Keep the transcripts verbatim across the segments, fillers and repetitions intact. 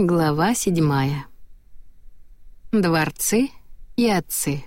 Глава седьмая. Дворцы и отцы.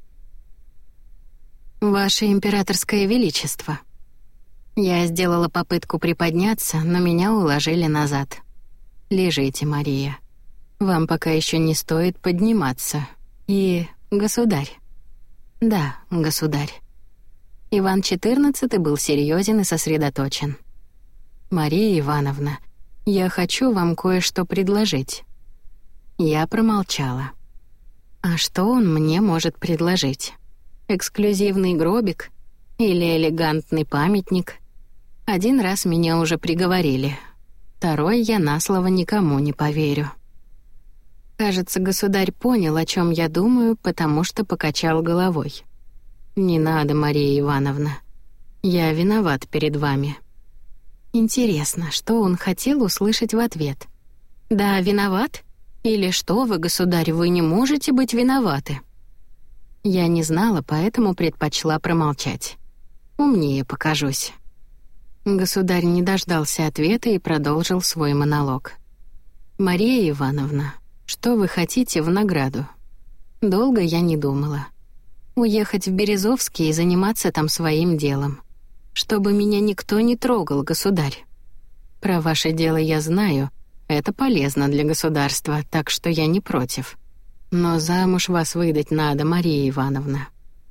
Ваше императорское величество. Я сделала попытку приподняться, но меня уложили назад. Лежите, Мария. Вам пока еще не стоит подниматься. И, государь. Да, государь. Иван четырнадцатый был серьезен и сосредоточен. Мария Ивановна, я хочу вам кое-что предложить. Я промолчала. А что он мне может предложить? Эксклюзивный гробик или элегантный памятник? Один раз меня уже приговорили. Второй я на слово никому не поверю. Кажется, государь понял, о чем я думаю, потому что покачал головой. Не надо, Мария Ивановна. Я виноват перед вами. Интересно, что он хотел услышать в ответ? Да, виноват? Или что вы, государь, вы не можете быть виноваты? Я не знала, поэтому предпочла промолчать. Умнее покажусь. Государь не дождался ответа и продолжил свой монолог. Мария Ивановна, что вы хотите в награду? Долго я не думала. Уехать в Березовский и заниматься там своим делом. Чтобы меня никто не трогал, государь. Про ваше дело я знаю, это полезно для государства, так что я не против. Но замуж вас выдать надо, Мария Ивановна.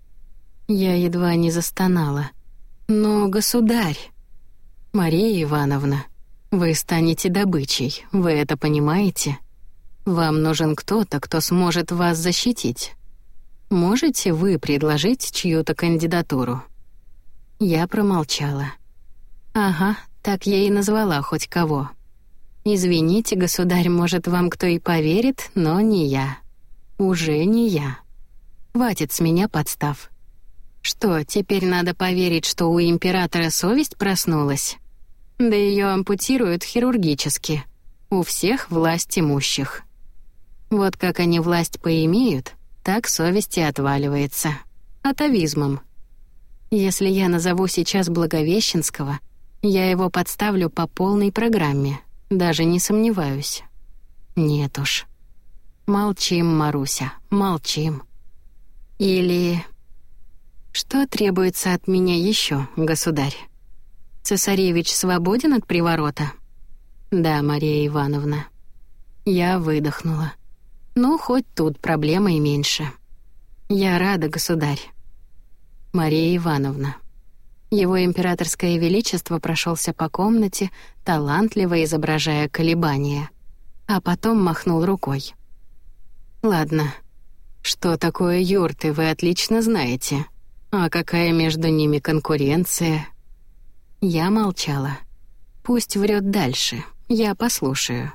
Я едва не застонала. Но, государь... Мария Ивановна, вы станете добычей, вы это понимаете? Вам нужен кто-то, кто сможет вас защитить. Можете вы предложить чью-то кандидатуру? Я промолчала. Ага, так я и назвала хоть кого. Извините, государь, может, вам кто и поверит, но не я. Уже не я. Хватит с меня подстав. Что, теперь надо поверить, что у императора совесть проснулась? Да ее ампутируют хирургически. У всех власть имущих. Вот как они власть поимеют, так совесть и отваливается. Атавизмом. Если я назову сейчас Благовещенского, я его подставлю по полной программе, даже не сомневаюсь. Нет уж. Молчим, Маруся, молчим. Или... Что требуется от меня еще, государь? Цесаревич свободен от приворота? Да, Мария Ивановна. Я выдохнула. Ну, хоть тут проблемы и меньше. Я рада, государь. Мария Ивановна. Его императорское величество прошелся по комнате, талантливо изображая колебания, а потом махнул рукой. Ладно. Что такое юрты, вы отлично знаете. А какая между ними конкуренция? Я молчала. Пусть врет дальше, я послушаю.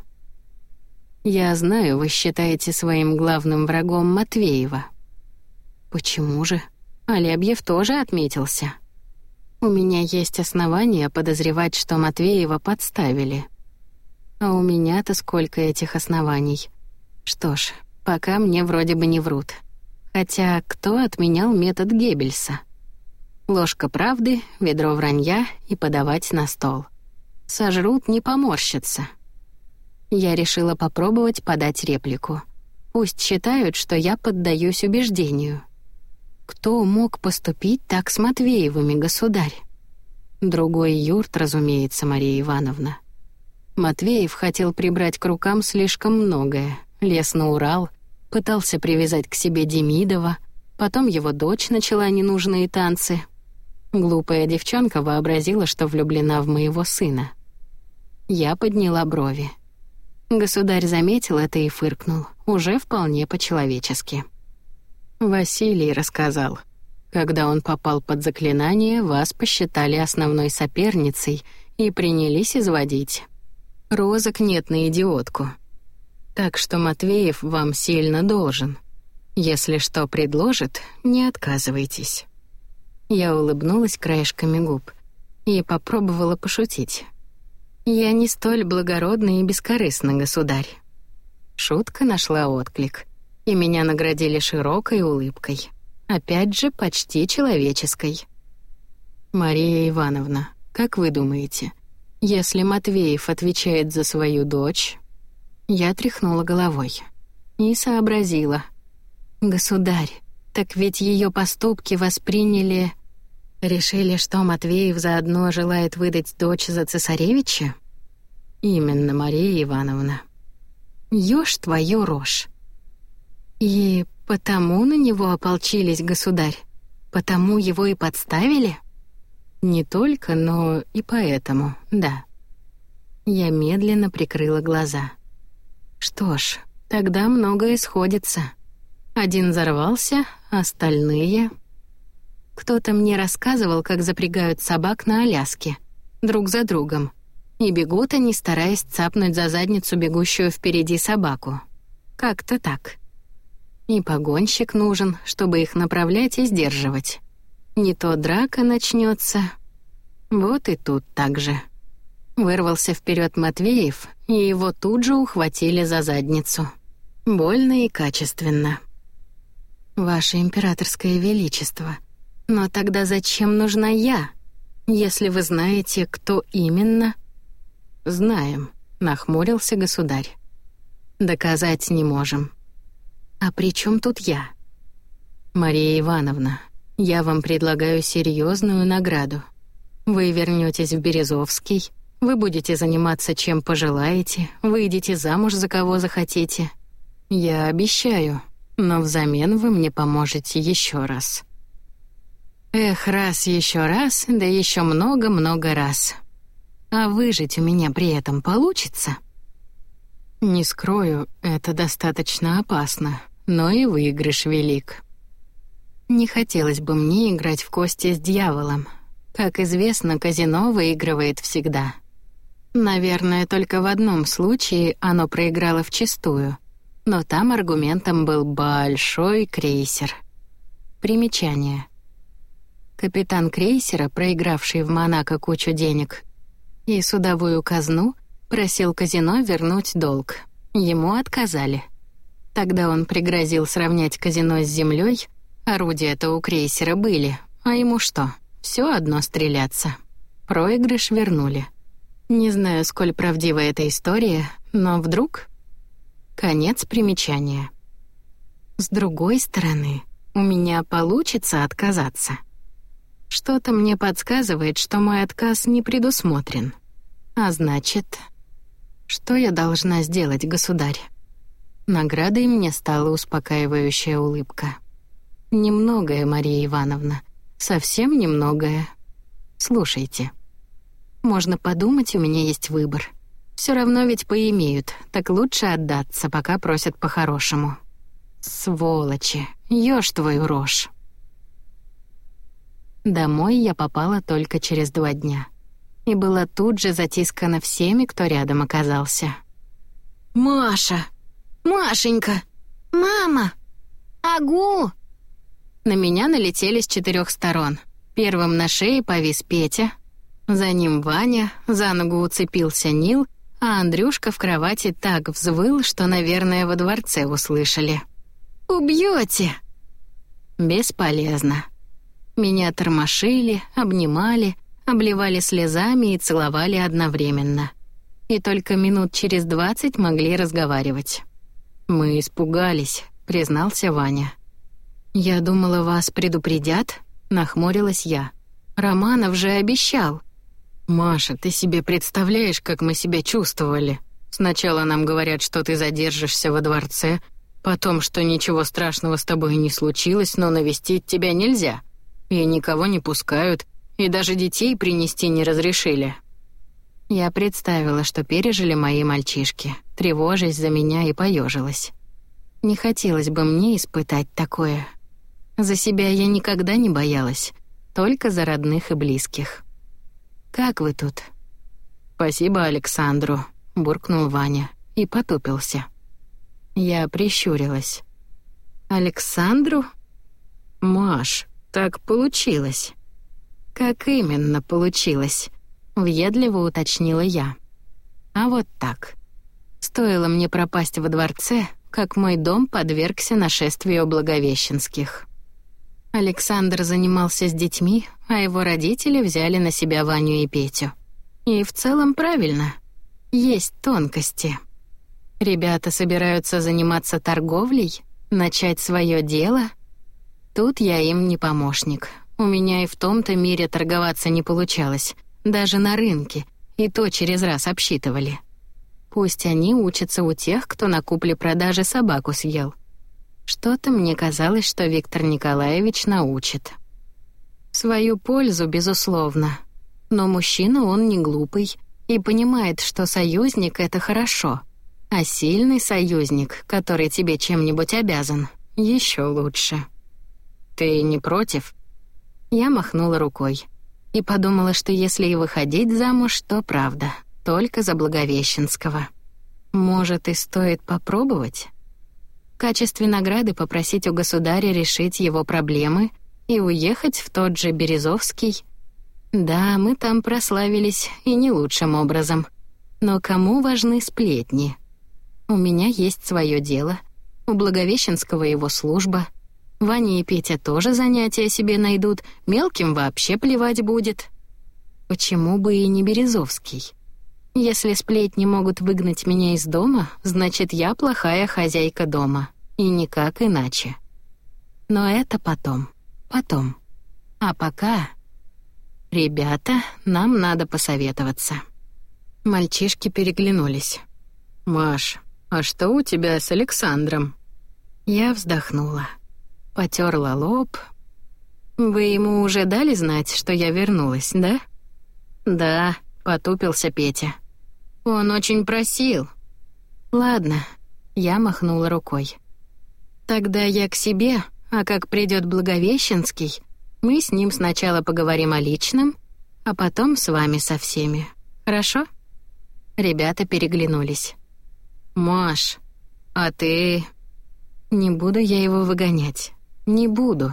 Я знаю, вы считаете своим главным врагом Матвеева. Почему же? Алябьев тоже отметился. У меня есть основания подозревать, что Матвеева подставили. А у меня-то сколько этих оснований. Что ж, пока мне вроде бы не врут. Хотя кто отменял метод Геббельса? Ложка правды, ведро вранья и подавать на стол. Сожрут, не поморщатся. Я решила попробовать подать реплику. Пусть считают, что я поддаюсь убеждению. Кто мог поступить так с Матвеевыми, государь? Другой юрт, разумеется, Мария Ивановна. Матвеев хотел прибрать к рукам слишком многое. Лез на Урал, пытался привязать к себе Демидова, потом его дочь начала ненужные танцы. Глупая девчонка вообразила, что влюблена в моего сына. Я подняла брови. Государь заметил это и фыркнул, уже вполне по-человечески. Василий рассказал. Когда он попал под заклинание, вас посчитали основной соперницей и принялись изводить. Розок нет на идиотку. Так что Матвеев вам сильно должен. Если что предложит, не отказывайтесь. Я улыбнулась краешками губ и попробовала пошутить. Я не столь благородна и бескорыстна, государь. Шутка нашла отклик, и меня наградили широкой улыбкой. Опять же, почти человеческой. Мария Ивановна, как вы думаете, если Матвеев отвечает за свою дочь... Я тряхнула головой и сообразила. «Государь, так ведь ее поступки восприняли... Решили, что Матвеев заодно желает выдать дочь за цесаревича?» «Именно, Мария Ивановна». «Ешь твою рожь». «И потому на него ополчились, государь? Потому его и подставили?» «Не только, но и поэтому, да». Я медленно прикрыла глаза. «Что ж, тогда многое сходится. Один взорвался, остальные...» Кто-то мне рассказывал, как запрягают собак на Аляске, друг за другом, и бегут они, стараясь цапнуть за задницу бегущую впереди собаку. Как-то так. И погонщик нужен, чтобы их направлять и сдерживать. Не то драка начнется. Вот и тут так же. Вырвался вперед Матвеев, и его тут же ухватили за задницу. Больно и качественно. «Ваше императорское величество, но тогда зачем нужна я, если вы знаете, кто именно?» «Знаем», — нахмурился государь. «Доказать не можем». «А при чем тут я?» «Мария Ивановна, я вам предлагаю серьезную награду. Вы вернетесь в Березовский, вы будете заниматься чем пожелаете, выйдете замуж за кого захотите. Я обещаю, но взамен вы мне поможете еще раз». Эх, раз еще раз, да еще много-много раз. А выжить у меня при этом получится? Не скрою, это достаточно опасно, но и выигрыш велик. Не хотелось бы мне играть в кости с дьяволом. Как известно, казино выигрывает всегда. Наверное, только в одном случае оно проиграло вчистую, но там аргументом был большой крейсер. Примечание. Капитан крейсера, проигравший в Монако кучу денег, и судовую казну, просил казино вернуть долг. Ему отказали. Тогда он пригрозил сравнять казино с землей. Орудия-то у крейсера были, а ему что, все одно стреляться. Проигрыш вернули. Не знаю, сколь правдива эта история, но вдруг... Конец примечания. С другой стороны, у меня получится отказаться. Что-то мне подсказывает, что мой отказ не предусмотрен. А значит, что я должна сделать, государь? Наградой мне стала успокаивающая улыбка. Немногое, Мария Ивановна, совсем немногое. Слушайте. Можно подумать, у меня есть выбор. Все равно ведь поимеют, так лучше отдаться, пока просят по-хорошему. Сволочи, ешь твою рожь. Домой я попала только через два дня. И была тут же затискана всеми, кто рядом оказался. «Маша! Машенька! Мама! Агу!» На меня налетели с четырех сторон. Первым на шее повис Петя, за ним Ваня, за ногу уцепился Нил, а Андрюшка в кровати так взвыл, что, наверное, во дворце услышали. «Убьете!» Бесполезно. Меня тормошили, обнимали, обливали слезами и целовали одновременно. И только минут через двадцать могли разговаривать. «Мы испугались», — признался Ваня. «Я думала, вас предупредят», — нахмурилась я. «Романов же обещал». «Маша, ты себе представляешь, как мы себя чувствовали? Сначала нам говорят, что ты задержишься во дворце, потом, что ничего страшного с тобой не случилось, но навестить тебя нельзя. И никого не пускают, и даже детей принести не разрешили». Я представила, что пережили мои мальчишки, тревожась за меня, и поежилась. Не хотелось бы мне испытать такое. За себя я никогда не боялась, только за родных и близких. «Как вы тут?» «Спасибо Александру», — буркнул Ваня и потупился. Я прищурилась. «Александру? Маш, так получилось». «Как именно получилось?» — въедливо уточнила я. «А вот так. Стоило мне пропасть во дворце, как мой дом подвергся нашествию Благовещенских. Александр занимался с детьми, а его родители взяли на себя Ваню и Петю. И в целом правильно. Есть тонкости. Ребята собираются заниматься торговлей, начать свое дело. Тут я им не помощник. У меня и в том-то мире торговаться не получалось, даже на рынке, и то через раз обсчитывали. Пусть они учатся у тех, кто на купле-продаже собаку съел. Что-то мне казалось, что Виктор Николаевич научит. В свою пользу, безусловно. Но мужчина он не глупый и понимает, что союзник — это хорошо, а сильный союзник, который тебе чем-нибудь обязан, еще лучше. «Ты не против?» Я махнула рукой и подумала, что если и выходить замуж, то правда, только за Благовещенского. Может, и стоит попробовать? В качестве награды попросить у государя решить его проблемы и уехать в тот же Березовский. Да, мы там прославились и не лучшим образом. Но кому важны сплетни? У меня есть свое дело, у Благовещенского его служба. Ваня и Петя тоже занятия себе найдут, мелким вообще плевать будет. Почему бы и не Березовский? Если сплетни могут выгнать меня из дома, значит, я плохая хозяйка дома. И никак иначе. Но это потом. Потом. А пока... Ребята, нам надо посоветоваться. Мальчишки переглянулись. «Маш, а что у тебя с Александром?» Я вздохнула. Потёрла лоб. «Вы ему уже дали знать, что я вернулась, да?» «Да», — потупился Петя. «Он очень просил». «Ладно», — я махнула рукой. «Тогда я к себе, а как придёт Благовещенский, мы с ним сначала поговорим о личном, а потом с вами со всеми. Хорошо?» Ребята переглянулись. «Маш, а ты...» «Не буду я его выгонять. Не буду.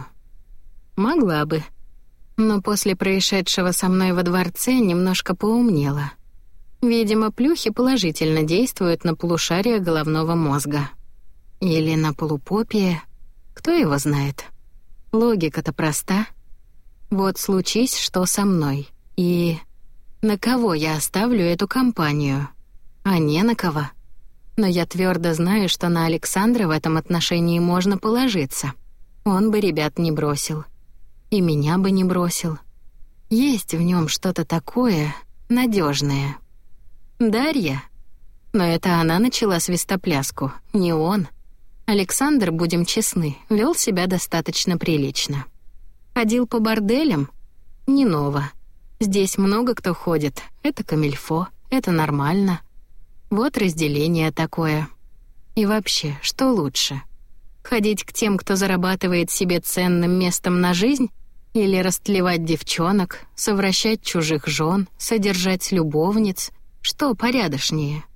Могла бы. Но после происшедшего со мной во дворце немножко поумнела. Видимо, плюхи положительно действуют на полушарие головного мозга. Или на полупопие. Кто его знает? Логика-то проста. Вот случись, что со мной. И на кого я оставлю эту компанию? А не на кого. Но я твердо знаю, что на Александра в этом отношении можно положиться. Он бы ребят не бросил. И меня бы не бросил. Есть в нем что-то такое надежное. Дарья? Но это она начала свистопляску, не он. Александр, будем честны, вел себя достаточно прилично. Ходил по борделям? Не ново. Здесь много кто ходит. Это камильфо, это нормально. Вот разделение такое. И вообще, что лучше? Ходить к тем, кто зарабатывает себе ценным местом на жизнь, или растлевать девчонок, совращать чужих жен, содержать любовниц? Что порядочнее?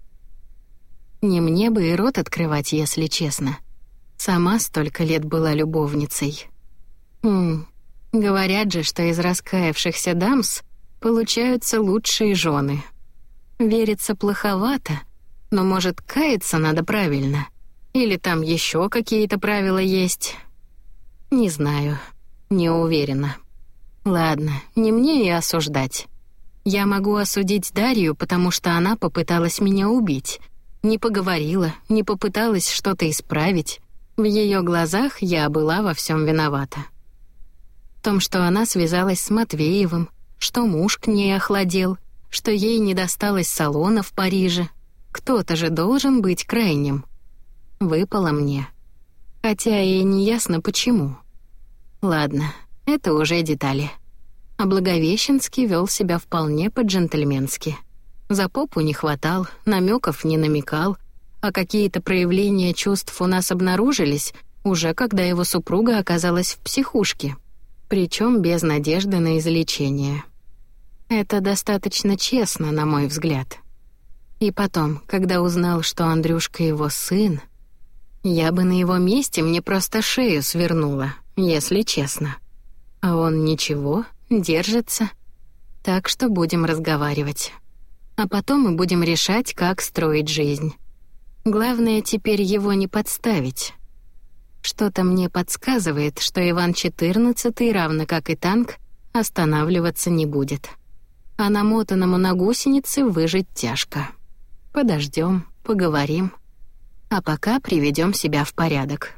Не мне бы и рот открывать, если честно. Сама столько лет была любовницей. Хм, говорят же, что из раскаявшихся дамс получаются лучшие жены. Верится плоховато, но, может, каяться надо правильно. Или там еще какие-то правила есть? Не знаю, не уверена. Ладно, не мне и осуждать. Я могу осудить Дарью, потому что она попыталась меня убить. Не поговорила, не попыталась что-то исправить. В ее глазах я была во всем виновата. В том, что она связалась с Матвеевым, что муж к ней охладел, что ей не досталось салона в Париже. Кто-то же должен быть крайним. Выпало мне. Хотя и не ясно почему. Ладно, это уже детали. А Благовещенский вел себя вполне по-джентльменски. За попу не хватал, намеков не намекал, а какие-то проявления чувств у нас обнаружились уже когда его супруга оказалась в психушке, причем без надежды на излечение. Это достаточно честно, на мой взгляд. И потом, когда узнал, что Андрюшка его сын, я бы на его месте мне просто шею свернула, если честно. А он ничего, держится. Так что будем разговаривать. А потом мы будем решать, как строить жизнь. Главное теперь его не подставить. Что-то мне подсказывает, что Иван четырнадцатый, равно как и танк, останавливаться не будет. А намотанному на гусеницы выжить тяжко. Подождем, поговорим. А пока приведем себя в порядок.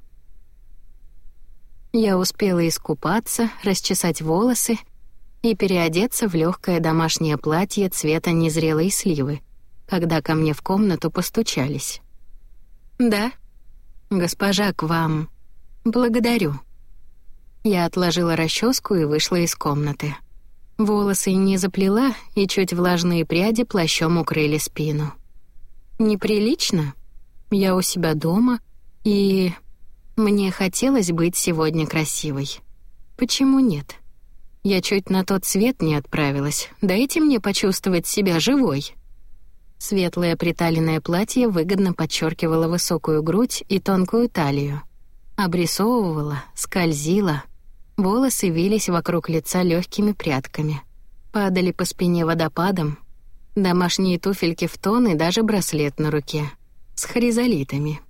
Я успела искупаться, расчесать волосы и переодеться в легкое домашнее платье цвета незрелой сливы, когда ко мне в комнату постучались. «Да, госпожа, к вам. Благодарю». Я отложила расческу и вышла из комнаты. Волосы не заплела, и чуть влажные пряди плащом укрыли спину. Неприлично? Я у себя дома, и... Мне хотелось быть сегодня красивой. Почему нет? Я чуть на тот свет не отправилась. Дайте мне почувствовать себя живой. Светлое приталенное платье выгодно подчеркивало высокую грудь и тонкую талию. Обрисовывало, скользило. Волосы вились вокруг лица легкими прядками. Падали по спине водопадом. Домашние туфельки в тон и даже браслет на руке. С хризолитами.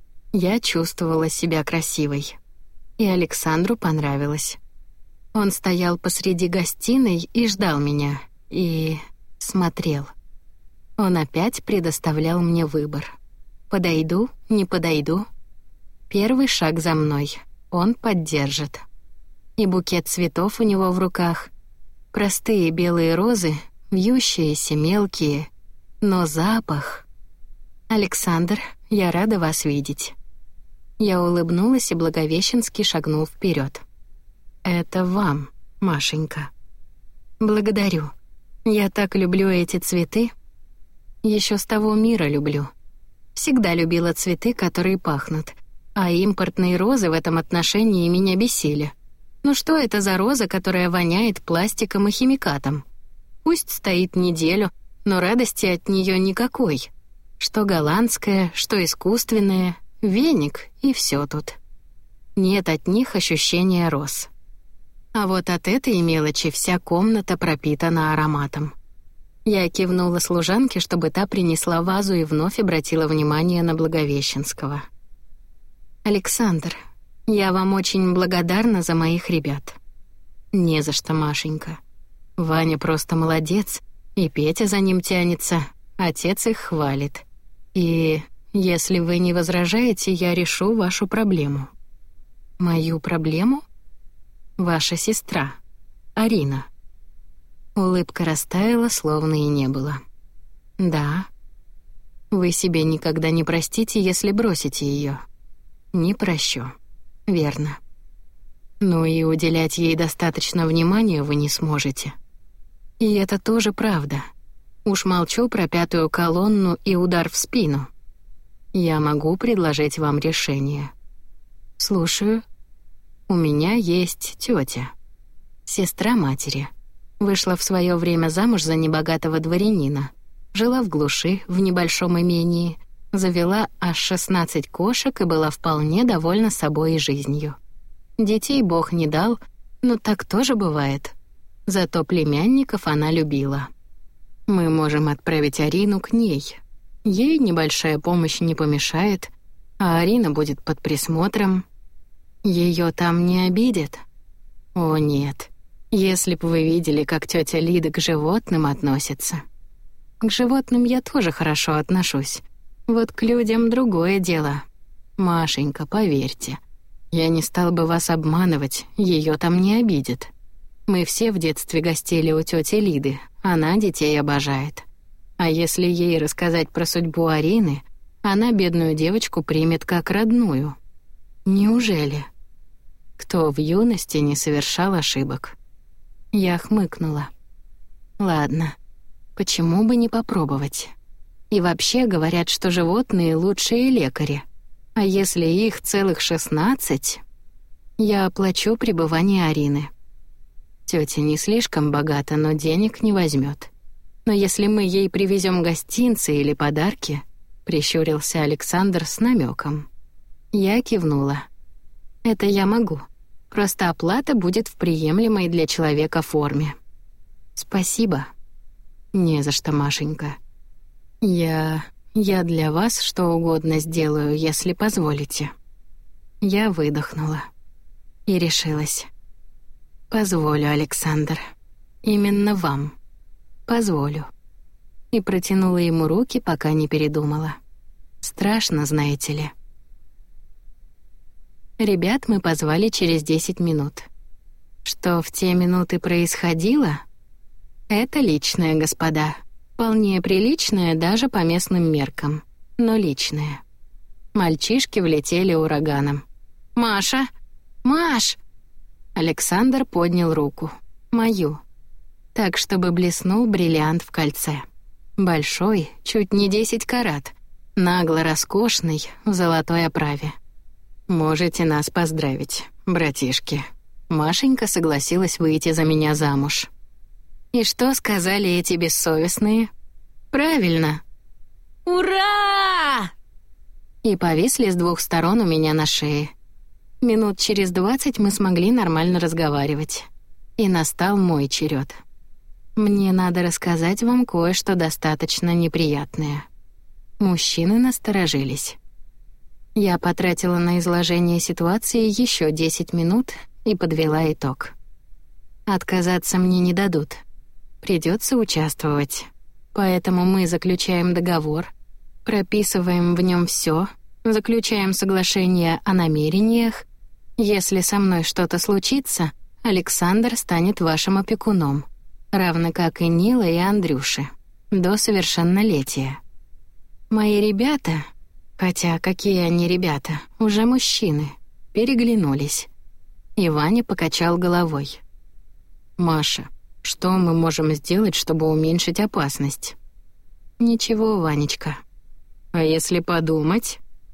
Я чувствовала себя красивой. И Александру понравилось. Он стоял посреди гостиной и ждал меня. И... смотрел. Он опять предоставлял мне выбор. Подойду, не подойду. Первый шаг за мной. Он поддержит. И букет цветов у него в руках. Простые белые розы, вьющиеся, мелкие. Но запах... «Александр, я рада вас видеть». Я улыбнулась, и Благовещенский шагнул вперед. «Это вам, Машенька». «Благодарю. Я так люблю эти цветы. Еще с того мира люблю. Всегда любила цветы, которые пахнут. А импортные розы в этом отношении меня бесили. Ну что это за роза, которая воняет пластиком и химикатом? Пусть стоит неделю, но радости от нее никакой. Что голландская, что искусственная, веник и все тут. Нет от них ощущения роз. А вот от этой мелочи вся комната пропитана ароматом. Я кивнула служанке, чтобы та принесла вазу, и вновь обратила внимание на Благовещенского. «Александр, я вам очень благодарна за моих ребят». «Не за что, Машенька. Ваня просто молодец, и Петя за ним тянется, отец их хвалит. И если вы не возражаете, я решу вашу проблему». «Мою проблему?» «Ваша сестра, Арина». Улыбка растаяла, словно и не было. «Да. Вы себе никогда не простите, если бросите ее. Не прощу. Верно. Ну и уделять ей достаточно внимания вы не сможете. И это тоже правда. Уж молчу про пятую колонну и удар в спину. Я могу предложить вам решение». «Слушаю. У меня есть тетя, сестра матери. Вышла в свое время замуж за небогатого дворянина. Жила в глуши, в небольшом имении. Завела аж шестнадцать кошек и была вполне довольна собой и жизнью. Детей Бог не дал, но так тоже бывает. Зато племянников она любила. Мы можем отправить Арину к ней. Ей небольшая помощь не помешает, а Арина будет под присмотром. Ее там не обидят? О, нет. Если бы вы видели, как тетя Лида к животным относится. К животным я тоже хорошо отношусь. Вот к людям другое дело. Машенька, поверьте, я не стал бы вас обманывать, ее там не обидят. Мы все в детстве гостили у тети Лиды, она детей обожает. А если ей рассказать про судьбу Арины, она бедную девочку примет как родную. Неужели? Кто в юности не совершал ошибок? Я хмыкнула. Ладно, почему бы не попробовать? И вообще говорят, что животные — лучшие лекари. А если их целых шестнадцать, я оплачу пребывание Арины. Тетя не слишком богата, но денег не возьмет. Но если мы ей привезем гостинцы или подарки, прищурился Александр с намеком. Я кивнула. Это я могу. Просто оплата будет в приемлемой для человека форме. Спасибо. Не за что, Машенька. Я... я для вас что угодно сделаю, если позволите. Я выдохнула. И решилась. Позволю, Александр. Именно вам. Позволю. И протянула ему руки, пока не передумала. Страшно, знаете ли. Ребят мы позвали через десять минут. Что в те минуты происходило? Это личное, господа. Вполне приличное даже по местным меркам, но личное. Мальчишки влетели ураганом. «Маша! Маш!» Александр поднял руку. Мою. Так, чтобы блеснул бриллиант в кольце. Большой, чуть не десять карат. Нагло роскошный, в золотой оправе. «Можете нас поздравить, братишки». Машенька согласилась выйти за меня замуж. И что сказали эти бессовестные? Правильно. «Ура!» И повисли с двух сторон у меня на шее. Минут через двадцать мы смогли нормально разговаривать. И настал мой черед. Мне надо рассказать вам кое-что достаточно неприятное. Мужчины насторожились. Я потратила на изложение ситуации еще десять минут и подвела итог. Отказаться мне не дадут. Придется участвовать. Поэтому мы заключаем договор, прописываем в нем все, заключаем соглашение о намерениях. Если со мной что-то случится, Александр станет вашим опекуном, равно как и Нила и Андрюши, до совершеннолетия. Мои ребята, хотя какие они ребята, уже мужчины, переглянулись. И Ваня покачал головой. «Маша, что мы можем сделать, чтобы уменьшить опасность?» «Ничего, Ванечка». «А если подумать?»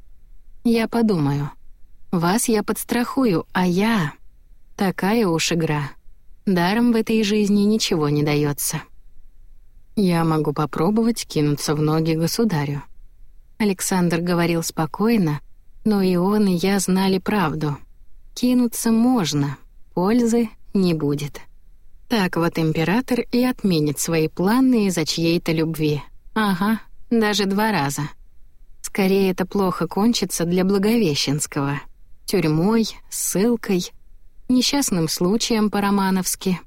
«Я подумаю. Вас я подстрахую, а я...» Такая уж игра. Даром в этой жизни ничего не дается. «Я могу попробовать кинуться в ноги государю». Александр говорил спокойно, но и он, и я знали правду. Кинуться можно, пользы не будет. Так вот император и отменит свои планы из-за чьей-то любви. Ага, даже два раза. Скорее, это плохо кончится для Благовещенского. Тюрьмой, ссылкой, несчастным случаем по-романовски.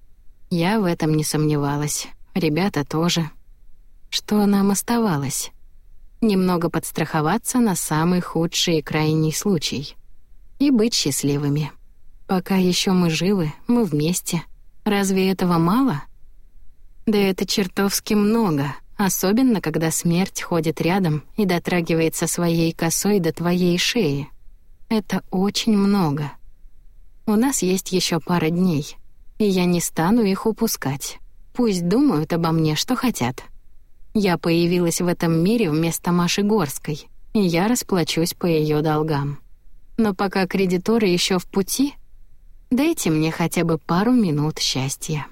Я в этом не сомневалась. Ребята тоже. Что нам оставалось? Немного подстраховаться на самый худший и крайний случай. И быть счастливыми. Пока еще мы живы, мы вместе. Разве этого мало? Да это чертовски много, особенно когда смерть ходит рядом и дотрагивается своей косой до твоей шеи. Это очень много. У нас есть еще пара дней, и я не стану их упускать. Пусть думают обо мне, что хотят. Я появилась в этом мире вместо Маши Горской, и я расплачусь по ее долгам. Но пока кредиторы еще в пути, дайте мне хотя бы пару минут счастья.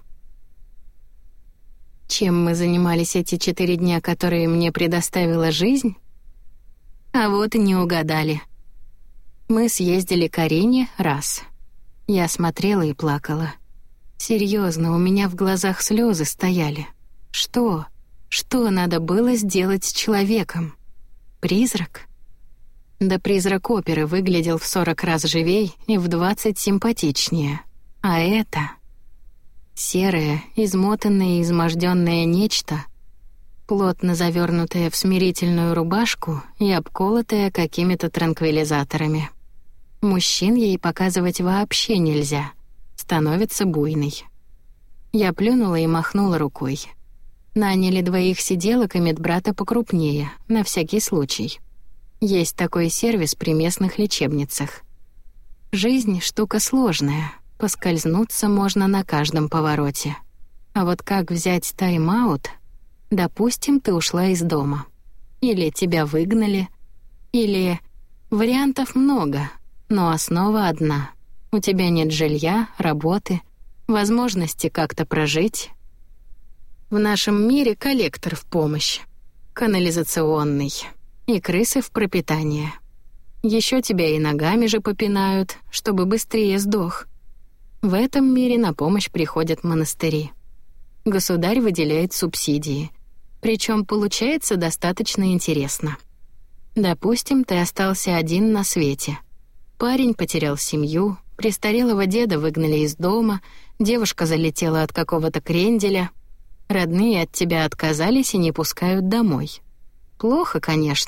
Чем мы занимались эти четыре дня, которые мне предоставила жизнь? А вот и не угадали. Мы съездили к Арине раз. Я смотрела и плакала. Серьезно, у меня в глазах слезы стояли. Что? Что надо было сделать с человеком? Призрак? Да призрак оперы выглядел в сорок раз живей и в двадцать симпатичнее. А это... серое, измотанное и измождённое нечто, плотно завернутое в смирительную рубашку и обколотое какими-то транквилизаторами. Мужчин ей показывать вообще нельзя. Становится буйной. Я плюнула и махнула рукой. Наняли двоих сиделок и медбрата покрупнее, на всякий случай. Есть такой сервис при местных лечебницах. Жизнь — штука сложная, поскользнуться можно на каждом повороте. А вот как взять тайм-аут? Допустим, ты ушла из дома. Или тебя выгнали, или... Вариантов много, но основа одна. У тебя нет жилья, работы, возможности как-то прожить. В нашем мире коллектор в помощь, канализационный, и крысы в пропитание. Еще тебя и ногами же попинают, чтобы быстрее сдох. В этом мире на помощь приходят монастыри. Государь выделяет субсидии, причем получается достаточно интересно. Допустим, ты остался один на свете. Парень потерял семью, престарелого деда выгнали из дома, девушка залетела от какого-то кренделя. Родные от тебя отказались и не пускают домой. Плохо, конечно,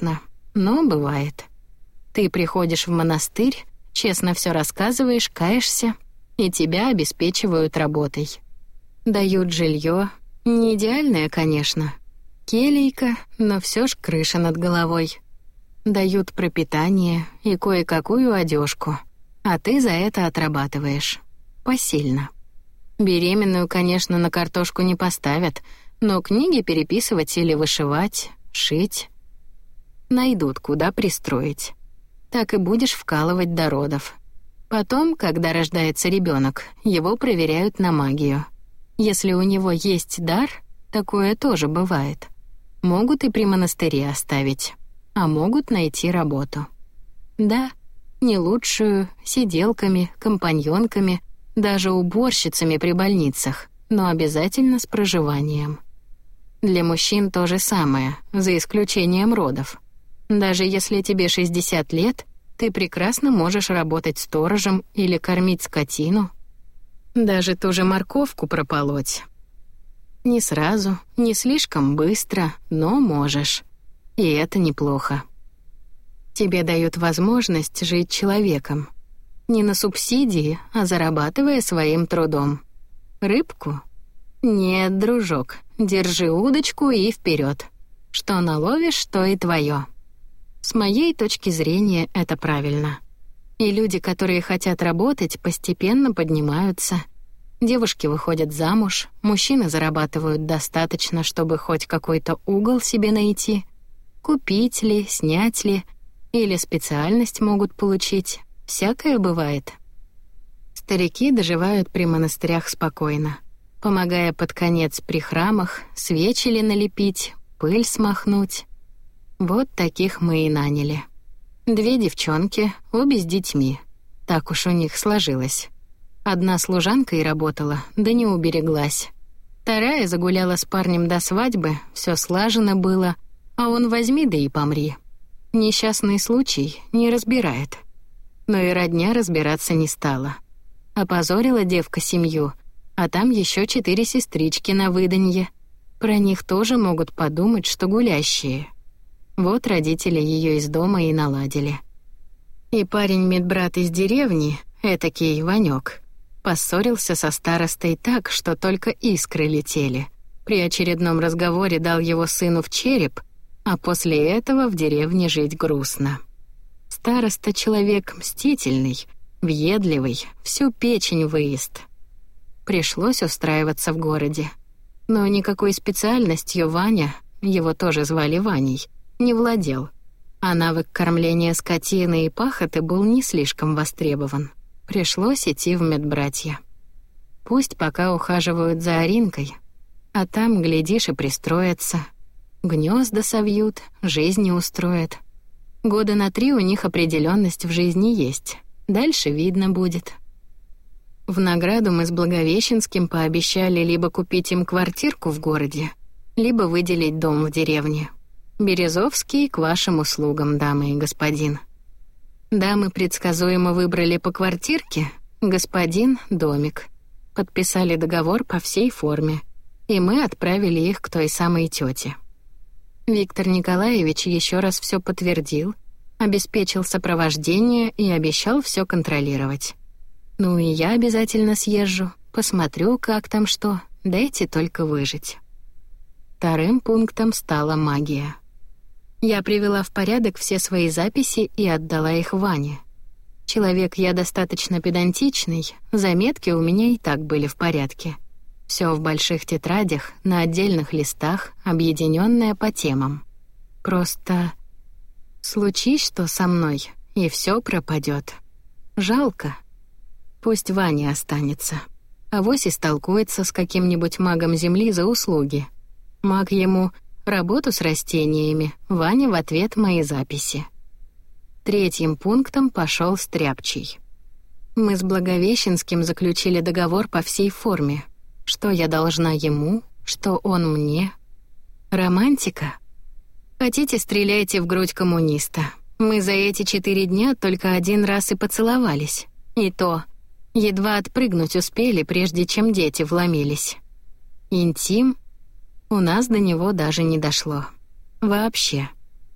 но бывает. Ты приходишь в монастырь, честно все рассказываешь, каешься, и тебя обеспечивают работой. Дают жилье, не идеальное, конечно. Келейка, но все ж крыша над головой. Дают пропитание и кое-какую одежку, а ты за это отрабатываешь. Посильно. Беременную, конечно, на картошку не поставят, но книги переписывать или вышивать, шить найдут, куда пристроить. Так и будешь вкалывать до родов. Потом, когда рождается ребенок, его проверяют на магию. Если у него есть дар, такое тоже бывает. Могут и при монастыре оставить, а могут найти работу. Да, не лучшую, сиделками, компаньонками, даже уборщицами при больницах, но обязательно с проживанием. Для мужчин то же самое, за исключением родов. Даже если тебе шестьдесят лет, ты прекрасно можешь работать сторожем или кормить скотину. Даже ту же морковку прополоть. Не сразу, не слишком быстро, но можешь. И это неплохо. Тебе дают возможность жить человеком. Не на субсидии, а зарабатывая своим трудом. Рыбку? Нет, дружок, держи удочку и вперед. Что наловишь, то и твое. С моей точки зрения, это правильно. И люди, которые хотят работать, постепенно поднимаются. Девушки выходят замуж, мужчины зарабатывают достаточно, чтобы хоть какой-то угол себе найти. Купить ли, снять ли, или специальность могут получить. Всякое бывает. Старики доживают при монастырях спокойно, помогая под конец при храмах свечи ли налепить, пыль смахнуть. Вот таких мы и наняли. Две девчонки, обе с детьми. Так уж у них сложилось. Одна служанкой работала, да не убереглась. Вторая загуляла с парнем до свадьбы, все слажено было, а он возьми да и помри. Несчастный случай не разбирает. Но и родня разбираться не стала. Опозорила девка семью, а там еще четыре сестрички на выданье. Про них тоже могут подумать, что гулящие. Вот родители ее из дома и наладили. И парень-медбрат из деревни, этакий Ванёк, поссорился со старостой так, что только искры летели. При очередном разговоре дал его сыну в череп, а после этого в деревне жить грустно. Староста человек мстительный, въедливый, всю печень выест. Пришлось устраиваться в городе. Но никакой специальностью Ваня, его тоже звали Ваней, не владел. А навык кормления скотины и пахоты был не слишком востребован. Пришлось идти в медбратья. Пусть пока ухаживают за Аринкой, а там, глядишь, и пристроятся. Гнезда совьют, жизни устроят. Года на три у них определенность в жизни есть. Дальше видно будет. В награду мы с Благовещенским пообещали либо купить им квартирку в городе, либо выделить дом в деревне. Березовский к вашим услугам, дамы и господин. Дамы предсказуемо выбрали по квартирке, господин — домик. Подписали договор по всей форме, и мы отправили их к той самой тете. Виктор Николаевич еще раз все подтвердил, обеспечил сопровождение и обещал все контролировать. Ну и я обязательно съезжу, посмотрю, как там что, дайте только выжить. Вторым пунктом стала магия. Я привела в порядок все свои записи и отдала их Ване. Человек я достаточно педантичный, заметки у меня и так были в порядке. Все в больших тетрадях, на отдельных листах, объединенное по темам. Просто случись что со мной, и все пропадет. Жалко. Пусть Ваня останется. Авось и столкуется с каким-нибудь магом Земли за услуги. Маг ему работу с растениями, Ваня в ответ мои записи. Третьим пунктом пошел Стряпчий. Мы с Благовещенским заключили договор по всей форме. Что я должна ему, что он мне. Романтика? Хотите, стреляйте в грудь коммуниста. Мы за эти четыре дня только один раз и поцеловались. И то едва отпрыгнуть успели, прежде чем дети вломились. Интим? У нас до него даже не дошло. Вообще.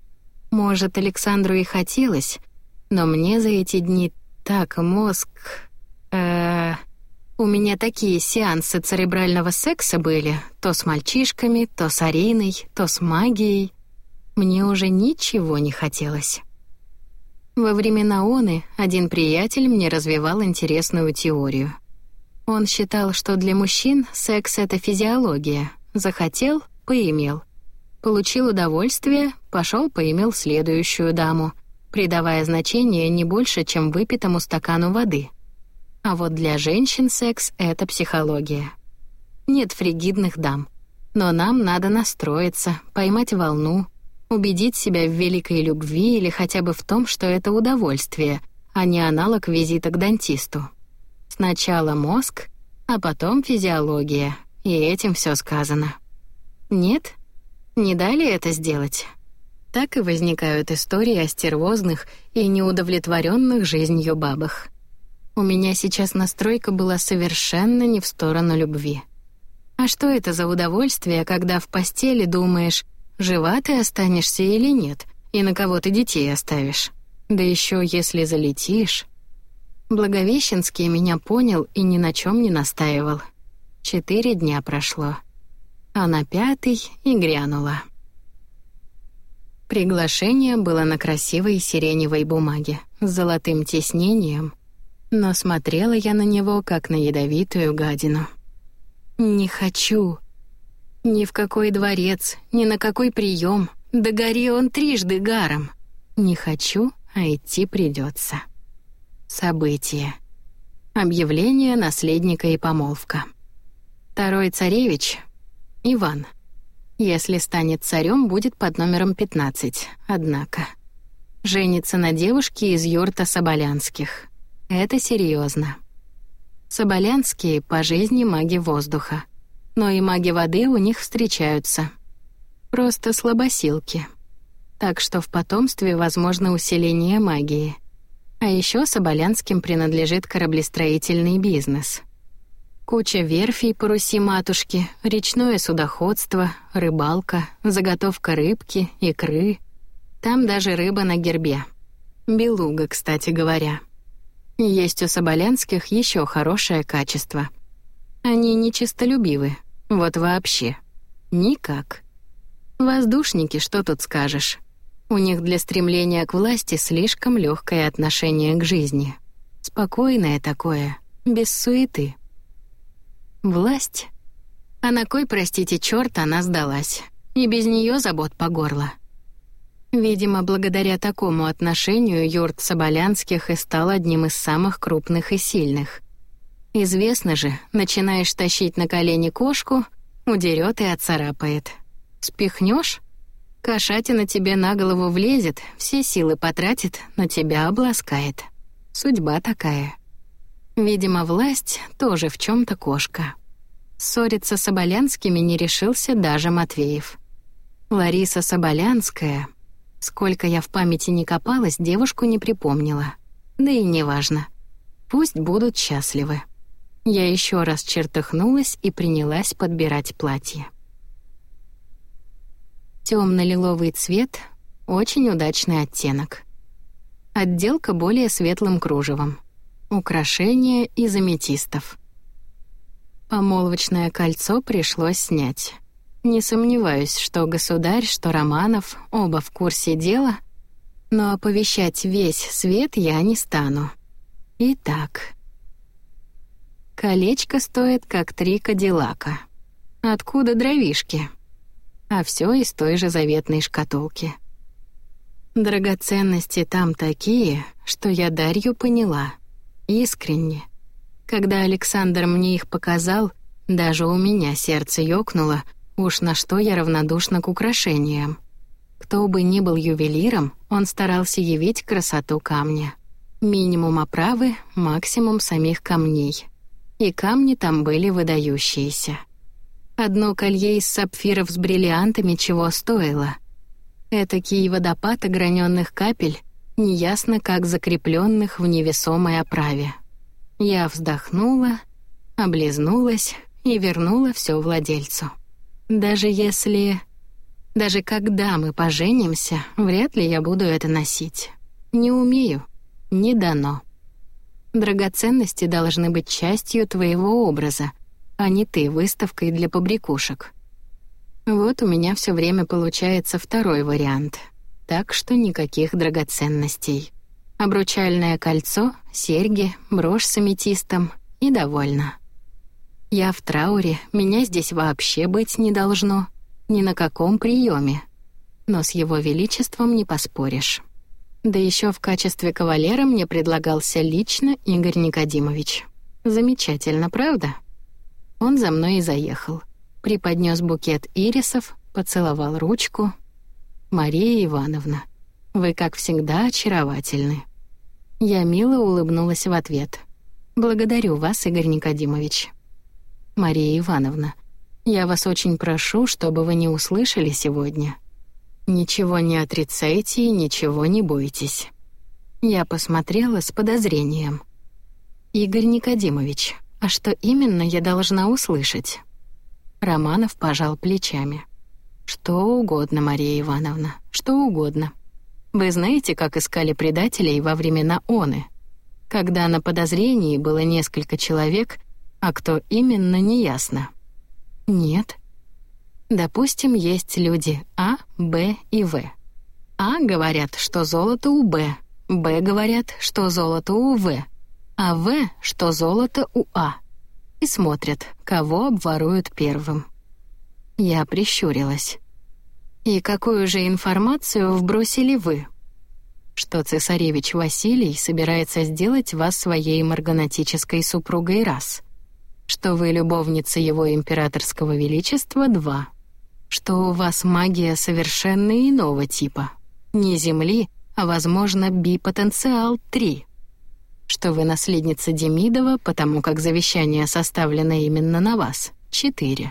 Может, Александру и хотелось, но мне за эти дни так мозг... Э, у меня такие сеансы церебрального секса были, то с мальчишками, то с Ариной, то с магией. Мне уже ничего не хотелось. Во времена оны один приятель мне развивал интересную теорию. Он считал, что для мужчин секс — это физиология. Захотел — поимел. Получил удовольствие — пошел поимел следующую даму, придавая значение не больше, чем выпитому стакану воды. А вот для женщин секс — это психология. Нет фригидных дам. Но нам надо настроиться, поймать волну, убедить себя в великой любви или хотя бы в том, что это удовольствие, а не аналог визита к дантисту. Сначала мозг, а потом физиология, и этим все сказано. Нет? Не дали это сделать? Так и возникают истории о стервозных и неудовлетворенных жизнью бабах. У меня сейчас настройка была совершенно не в сторону любви. А что это за удовольствие, когда в постели думаешь, жива ты останешься или нет, и на кого ты детей оставишь? Да еще если залетишь. Благовещенский меня понял и ни на чем не настаивал. Четыре дня прошло. А на пятый и грянула. Приглашение было на красивой сиреневой бумаге с золотым тиснением, но смотрела я на него, как на ядовитую гадину. Не хочу. Ни в какой дворец, ни на какой прием, да гори он трижды гаром. Не хочу, а идти придется. Событие. Объявление наследника и помолвка. Второй царевич — Иван. Если станет царем, будет под номером пятнадцать, однако. Женится на девушке из юрта Соболянских. Это серьезно. Соболянские по жизни маги воздуха, но и маги воды у них встречаются. Просто слабосилки. Так что в потомстве возможно усиление магии. А еще Соболянским принадлежит кораблестроительный бизнес. Куча верфей по Руси матушки, речное судоходство, рыбалка, заготовка рыбки, икры. Там даже рыба на гербе. Белуга, кстати говоря. Есть у Соболянских еще хорошее качество. Они не честолюбивы, вот вообще. Никак. Воздушники, что тут скажешь. У них для стремления к власти слишком легкое отношение к жизни. Спокойное такое, без суеты. Власть? А на кой, простите, чёрт она сдалась? И без нее забот по горло. Видимо, благодаря такому отношению юрт Соболянских и стал одним из самых крупных и сильных. Известно же, начинаешь тащить на колени кошку, удерет и отцарапает. Спихнешь? Кошатина тебе на голову влезет, все силы потратит, но тебя обласкает. Судьба такая. Видимо, власть тоже в чем-то кошка. Ссориться с Соболянскими не решился даже Матвеев. Лариса Соболянская... Сколько я в памяти не копалась, девушку не припомнила. Да и неважно. Пусть будут счастливы. Я еще раз чертыхнулась и принялась подбирать платье. Темно-лиловый цвет — очень удачный оттенок. Отделка более светлым кружевом. Украшения из аметистов. Помолвочное кольцо пришлось снять. Не сомневаюсь, что государь, что Романов оба в курсе дела, но оповещать весь свет я не стану. Итак. Колечко стоит как три кадиллака. Откуда дровишки? А все из той же заветной шкатулки. Драгоценности там такие, что я Дарью поняла. Искренне. Когда Александр мне их показал, даже у меня сердце ёкнуло. Уж на что я равнодушна к украшениям. Кто бы ни был ювелиром, он старался явить красоту камня. Минимум оправы, максимум самих камней. И камни там были выдающиеся. Одно колье из сапфиров с бриллиантами чего стоило. Этакий водопад ограненных капель, неясно как закрепленных в невесомой оправе. Я вздохнула, облизнулась и вернула все владельцу. Даже если... Даже когда мы поженимся, вряд ли я буду это носить. Не умею, не дано. Драгоценности должны быть частью твоего образа, а не ты выставкой для побрякушек. Вот у меня все время получается второй вариант. Так что никаких драгоценностей. Обручальное кольцо, серьги, брошь с аметистом и довольно. Я в трауре, меня здесь вообще быть не должно. Ни на каком приеме. Но с его величеством не поспоришь. Да еще в качестве кавалера мне предлагался лично Игорь Никодимович. Замечательно, правда? Он за мной и заехал. Преподнес букет ирисов, поцеловал ручку. «Мария Ивановна, вы, как всегда, очаровательны». Я мило улыбнулась в ответ. «Благодарю вас, Игорь Никодимович». «Мария Ивановна, я вас очень прошу, чтобы вы не услышали сегодня. Ничего не отрицайте и ничего не бойтесь». Я посмотрела с подозрением. «Игорь Никодимович, а что именно я должна услышать?» Романов пожал плечами. «Что угодно, Мария Ивановна, что угодно. Вы знаете, как искали предателей во времена Оны? Когда на подозрении было несколько человек, а кто именно, неясно». «Нет». Допустим, есть люди А, Б и В. А говорят, что золото у Б, Б говорят, что золото у В, а В, что золото у А. И смотрят, кого обворуют первым. Я прищурилась. «И какую же информацию вбросили вы?» «Что цесаревич Василий собирается сделать вас своей марганатической супругой раз. Что вы любовница его императорского величества два. Что у вас магия совершенно иного типа. Не Земли, а, возможно, бипотенциал три. Что вы наследница Демидова, потому как завещание составлено именно на вас четыре».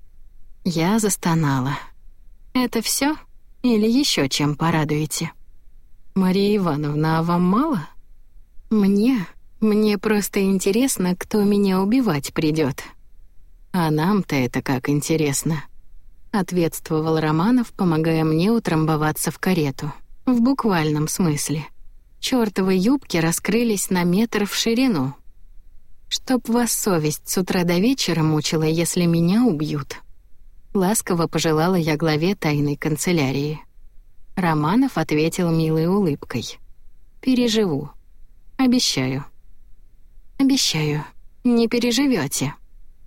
Я застонала. «Это все? Или еще чем порадуете?» «Мария Ивановна, а вам мало?» «Мне? Мне просто интересно, кто меня убивать придет». «А нам-то это как интересно», — ответствовал Романов, помогая мне утрамбоваться в карету. В буквальном смысле. Чёртовы юбки раскрылись на метр в ширину. «Чтоб вас совесть с утра до вечера мучила, если меня убьют». Ласково пожелала я главе тайной канцелярии. Романов ответил милой улыбкой. «Переживу. Обещаю». «Обещаю. Не переживете».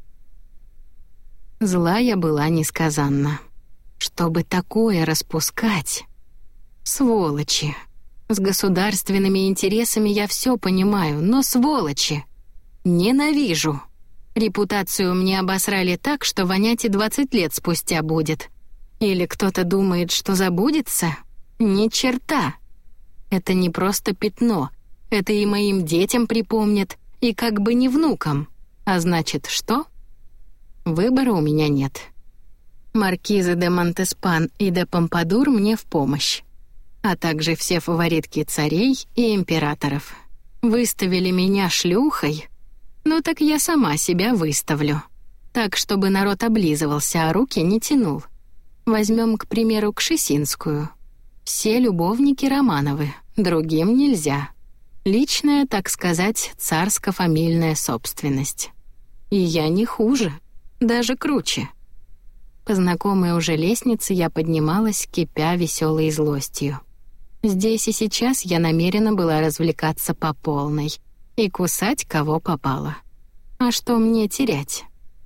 Зла я была несказанна. Чтобы такое распускать. Сволочи. С государственными интересами я все понимаю, но сволочи. Ненавижу. Репутацию мне обосрали так, что вонять и двадцать лет спустя будет. Или кто-то думает, что забудется? Ни черта. Это не просто пятно. Это и моим детям припомнят, и как бы не внукам. А значит, что? Выбора у меня нет. Маркиза де Монтеспан и де Помпадур мне в помощь. А также все фаворитки царей и императоров. Выставили меня шлюхой? Ну так я сама себя выставлю. Так, чтобы народ облизывался, а руки не тянул. Возьмем, к примеру, Кшесинскую. Все любовники Романовы, другим нельзя. Личная, так сказать, царско-фамильная собственность. И я не хуже, даже круче. По знакомой уже лестнице я поднималась, кипя веселой злостью. Здесь и сейчас я намерена была развлекаться по полной и кусать кого попало. А что мне терять?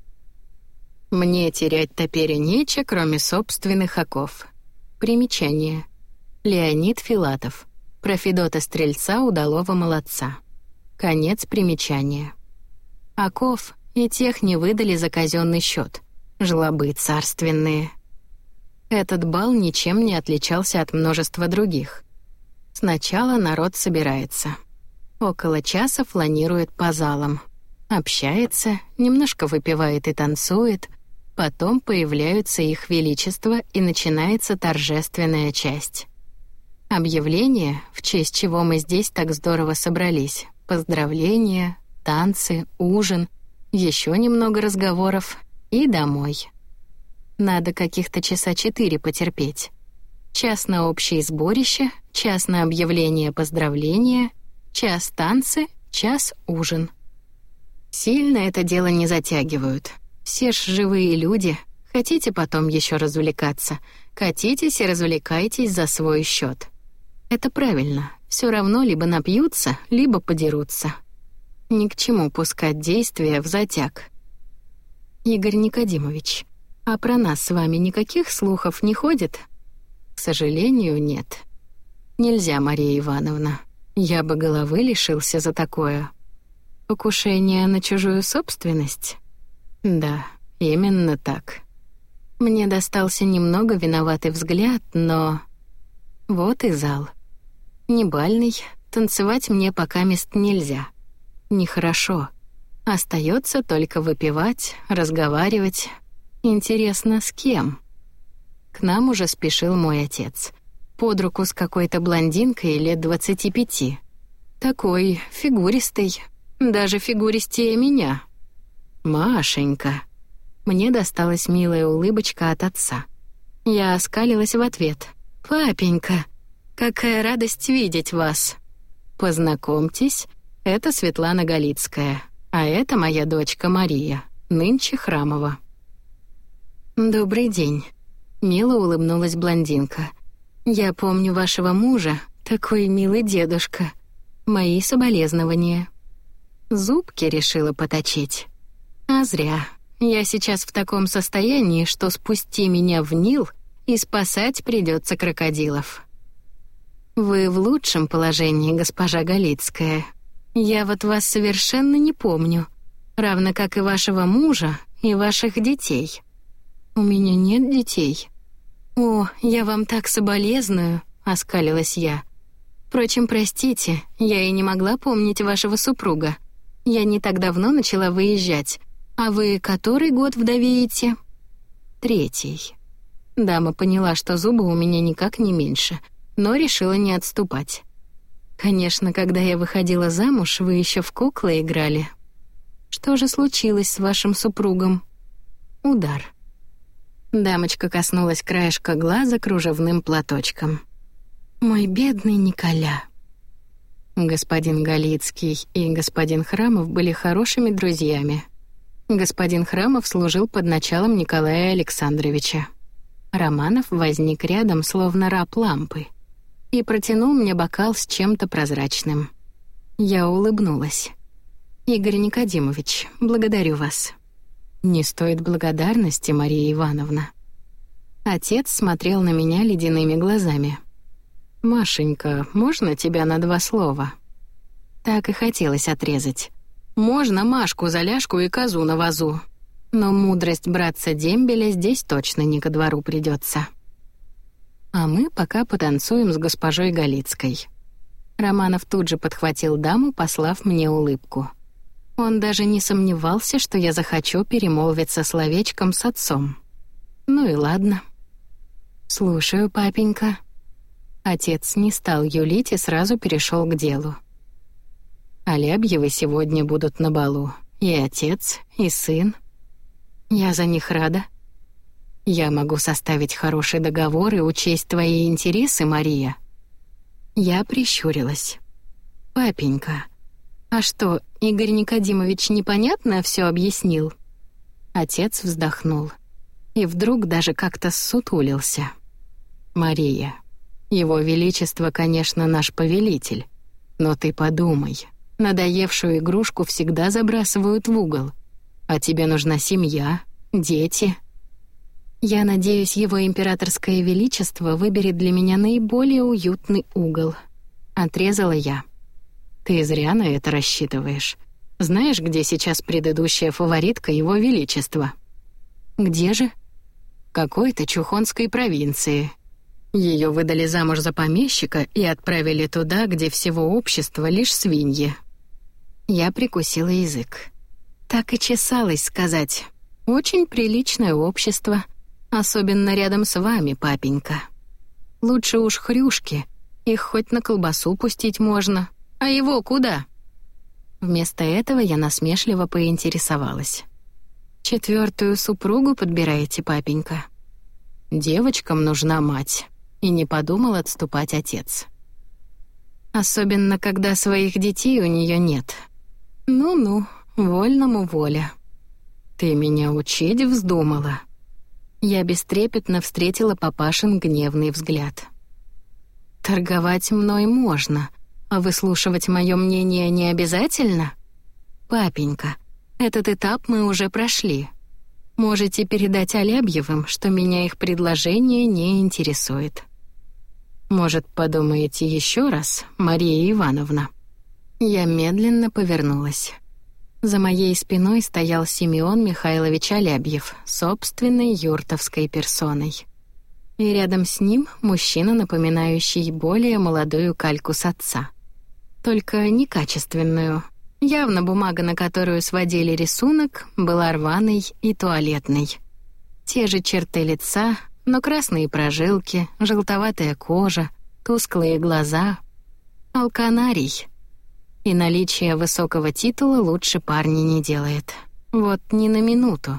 Мне терять-то нечего, кроме собственных оков. Примечание. Леонид Филатов. Про Федота Стрельца удалого молодца. Конец примечания. Оков и тех не выдали за казенный счет. Жлобы царственные. Этот бал ничем не отличался от множества других. Сначала народ собирается. Около часа фланирует по залам. Общается, немножко выпивает и танцует. Потом появляются их величества, и начинается торжественная часть. Объявление, в честь чего мы здесь так здорово собрались. Поздравления, танцы, ужин, еще немного разговоров и домой. Надо каких-то часа четыре потерпеть. Час на общее сборище, час на объявление поздравления, час танцы, час ужин. Сильно это дело не затягивают. Все ж живые люди. Хотите потом еще развлекаться, катитесь и развлекайтесь за свой счет. Это правильно. Все равно либо напьются, либо подерутся. Ни к чему пускать действия в затяг. Игорь Никодимович, а про нас с вами никаких слухов не ходит? К сожалению, нет. Нельзя, Мария Ивановна. Я бы головы лишился за такое. Покушение на чужую собственность? Да, именно так. Мне достался немного виноватый взгляд, но... Вот и зал. Не бальный, танцевать мне пока мест нельзя. Нехорошо. Остается только выпивать, разговаривать. Интересно, с кем? К нам уже спешил мой отец. Под руку с какой-то блондинкой лет двадцати пяти. Такой фигуристый, даже фигуристее меня. Машенька. Мне досталась милая улыбочка от отца. Я оскалилась в ответ. «Папенька, какая радость видеть вас! Познакомьтесь, это Светлана Галицкая, а это моя дочка Мария, нынче Храмова». «Добрый день», — мило улыбнулась блондинка. «Я помню вашего мужа, такой милый дедушка. Мои соболезнования». Зубки решила поточить. А зря. Я сейчас в таком состоянии, что спусти меня в Нил, и спасать придется крокодилов. Вы в лучшем положении, госпожа Галицкая. Я вот вас совершенно не помню, равно как и вашего мужа, и ваших детей. У меня нет детей. О, я вам так соболезную, оскалилась я. Впрочем, простите, я и не могла помнить вашего супруга. Я не так давно начала выезжать. А вы который год вдовеете? Третий. Дама поняла, что зубы у меня никак не меньше, но решила не отступать. Конечно, когда я выходила замуж, вы еще в куклы играли. Что же случилось с вашим супругом? Удар. Дамочка коснулась краешка глаза кружевным платочком. Мой бедный Николя. Господин Галицкий и господин Храмов были хорошими друзьями. Господин Храмов служил под началом Николая Александровича. Романов возник рядом, словно раб лампы, и протянул мне бокал с чем-то прозрачным. Я улыбнулась. «Игорь Никодимович, благодарю вас». «Не стоит благодарности, Мария Ивановна». Отец смотрел на меня ледяными глазами. «Машенька, можно тебя на два слова?» Так и хотелось отрезать. Можно Машку за ляжку и козу на вазу. Но мудрость братца Дембеля здесь точно не ко двору придется. А мы пока потанцуем с госпожой Галицкой. Романов тут же подхватил даму, послав мне улыбку. Он даже не сомневался, что я захочу перемолвиться словечком с отцом. Ну и ладно. «Слушаю, папенька». Отец не стал юлить и сразу перешел к делу. Алябьевы сегодня будут на балу. И отец, и сын. Я за них рада. Я могу составить хороший договор и учесть твои интересы, Мария. Я прищурилась. Папенька, а что, Игорь Никодимович непонятно все объяснил? Отец вздохнул. И вдруг даже как-то ссутулился. Мария, его величество, конечно, наш повелитель. Но ты подумай. Надоевшую игрушку всегда забрасывают в угол. А тебе нужна семья, дети. Я надеюсь, его императорское величество выберет для меня наиболее уютный угол. Отрезала я. Ты зря на это рассчитываешь. Знаешь, где сейчас предыдущая фаворитка его величества? Где же? Какой-то чухонской провинции. Ее выдали замуж за помещика и отправили туда, где всего общества лишь свиньи. Я прикусила язык. Так и чесалось сказать. Очень приличное общество, особенно рядом с вами, папенька. Лучше уж хрюшки, их хоть на колбасу пустить можно. А его куда? Вместо этого я насмешливо поинтересовалась. Четвертую супругу подбираете, папенька? девочкам нужна мать, и не подумал отступать отец. Особенно, когда своих детей у нее нет. Ну-ну, вольному воля. Ты меня учить вздумала? Я бестрепетно встретила папашин гневный взгляд. Торговать мной можно, а выслушивать мое мнение не обязательно? Папенька, этот этап мы уже прошли. Можете передать Алябьевым, что меня их предложение не интересует. Может, подумаете еще раз, Мария Ивановна? Я медленно повернулась. За моей спиной стоял Симеон Михайлович Алябьев, собственной юртовской персоной. И рядом с ним мужчина, напоминающий более молодую кальку с отца. Только некачественную. Явно бумага, на которую сводили рисунок, была рваной и туалетной. Те же черты лица, но красные прожилки, желтоватая кожа, тусклые глаза. Алканарий. И наличие высокого титула лучше парня не делает. Вот ни на минуту.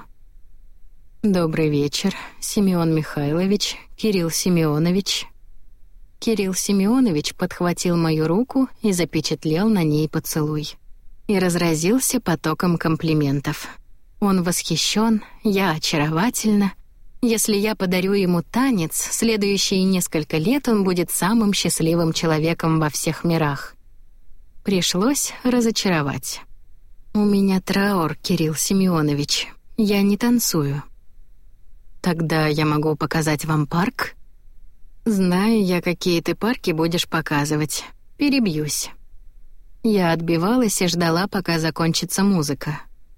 Добрый вечер, Симеон Михайлович, Кирилл Семенович. Кирилл Семенович подхватил мою руку и запечатлел на ней поцелуй. И разразился потоком комплиментов. Он восхищен, я очаровательна. Если я подарю ему танец, следующие несколько лет он будет самым счастливым человеком во всех мирах. Пришлось разочаровать. У меня траур, Кирилл Семенович. Я не танцую. Тогда я могу показать вам парк? Знаю я, какие ты парки будешь показывать. Перебьюсь. Я отбивалась и ждала, пока закончится музыка.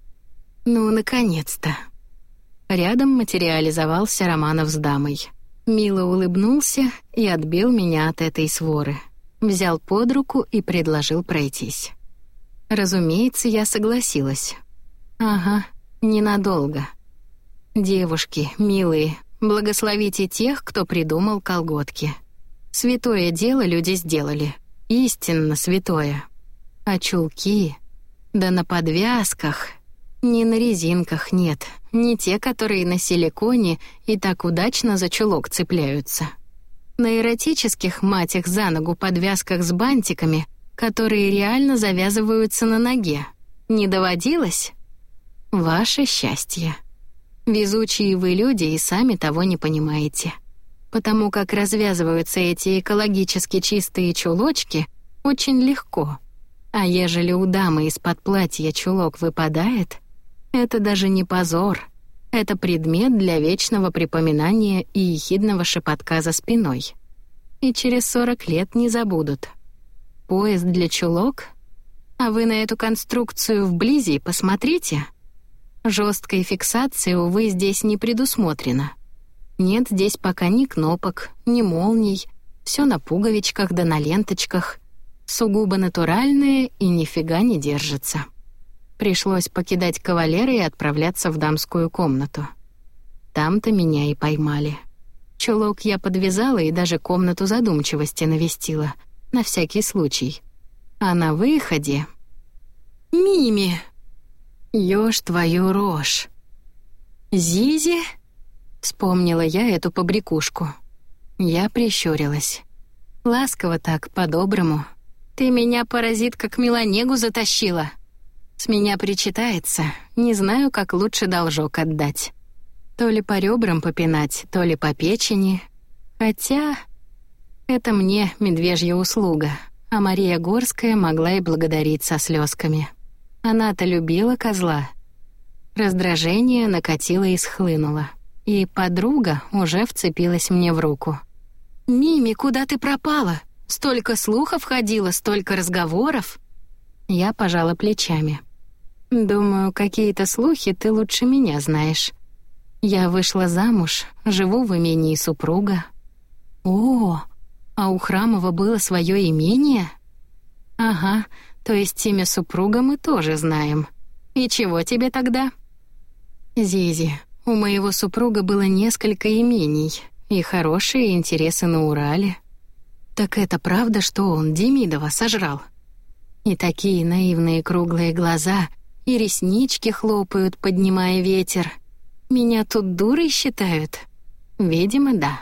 Ну, наконец-то. Рядом материализовался Романов с дамой. Мило улыбнулся и отбил меня от этой своры. Взял под руку и предложил пройтись. Разумеется, я согласилась. Ага, ненадолго. Девушки, милые, благословите тех, кто придумал колготки. Святое дело люди сделали. Истинно святое. А чулки? Да на подвязках. Не на резинках, нет. Не те, которые на силиконе и так удачно за чулок цепляются. На эротических, мать их за ногу, подвязках с бантиками, которые реально завязываются на ноге. Не доводилось? Ваше счастье. Везучие вы люди и сами того не понимаете. Потому как развязываются эти экологически чистые чулочки очень легко. А ежели у дамы из-под платья чулок выпадает, это даже не позор. Это предмет для вечного припоминания и ехидного шепотка за спиной. И через сорок лет не забудут. Пояс для чулок? А вы на эту конструкцию вблизи посмотрите. Жесткой фиксации, увы, здесь не предусмотрено. Нет здесь пока ни кнопок, ни молний. Все на пуговичках да на ленточках. Сугубо натуральные и нифига не держится. Пришлось покидать кавалера и отправляться в дамскую комнату. Там-то меня и поймали. Чулок я подвязала и даже комнату задумчивости навестила, на всякий случай. А на выходе... «Мими!» «Ёж твою рожь!» «Зизи?» — вспомнила я эту побрякушку. Я прищурилась. Ласково так, по-доброму. «Ты меня, паразитка, к Меланегу затащила!» С меня причитается, не знаю, как лучше должок отдать. То ли по ребрам попинать, то ли по печени. Хотя это мне медвежья услуга, а Мария Горская могла и благодарить со слезками. Она-то любила козла. Раздражение накатило и схлынуло, и подруга уже вцепилась мне в руку. «Мими, куда ты пропала? Столько слухов ходило, столько разговоров!» Я пожала плечами. «Думаю, какие-то слухи ты лучше меня знаешь. Я вышла замуж, живу в имении супруга». «О, а у Храмова было свое имение?» «Ага, то есть имя супруга мы тоже знаем. И чего тебе тогда?» «Зизи, у моего супруга было несколько имений и хорошие интересы на Урале». «Так это правда, что он Демидова сожрал?» И такие наивные круглые глаза, и реснички хлопают, поднимая ветер. Меня тут дурой считают? Видимо, да.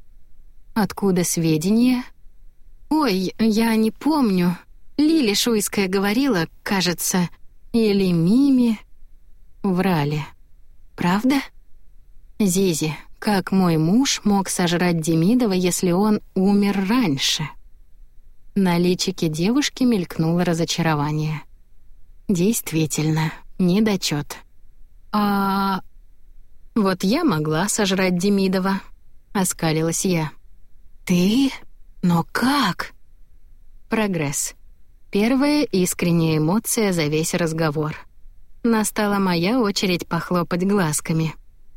Откуда сведения? Ой, я не помню. Лили Шуйская говорила, кажется, или Мими. Врали. Правда? Зизи, как мой муж мог сожрать Демидова, если он умер раньше? На личике девушки мелькнуло разочарование. Действительно, недочёт. А... Вот я могла сожрать Демидова, оскалилась я. Ты? Но как? Прогресс. Первая искренняя эмоция за весь разговор. Настала моя очередь похлопать глазками.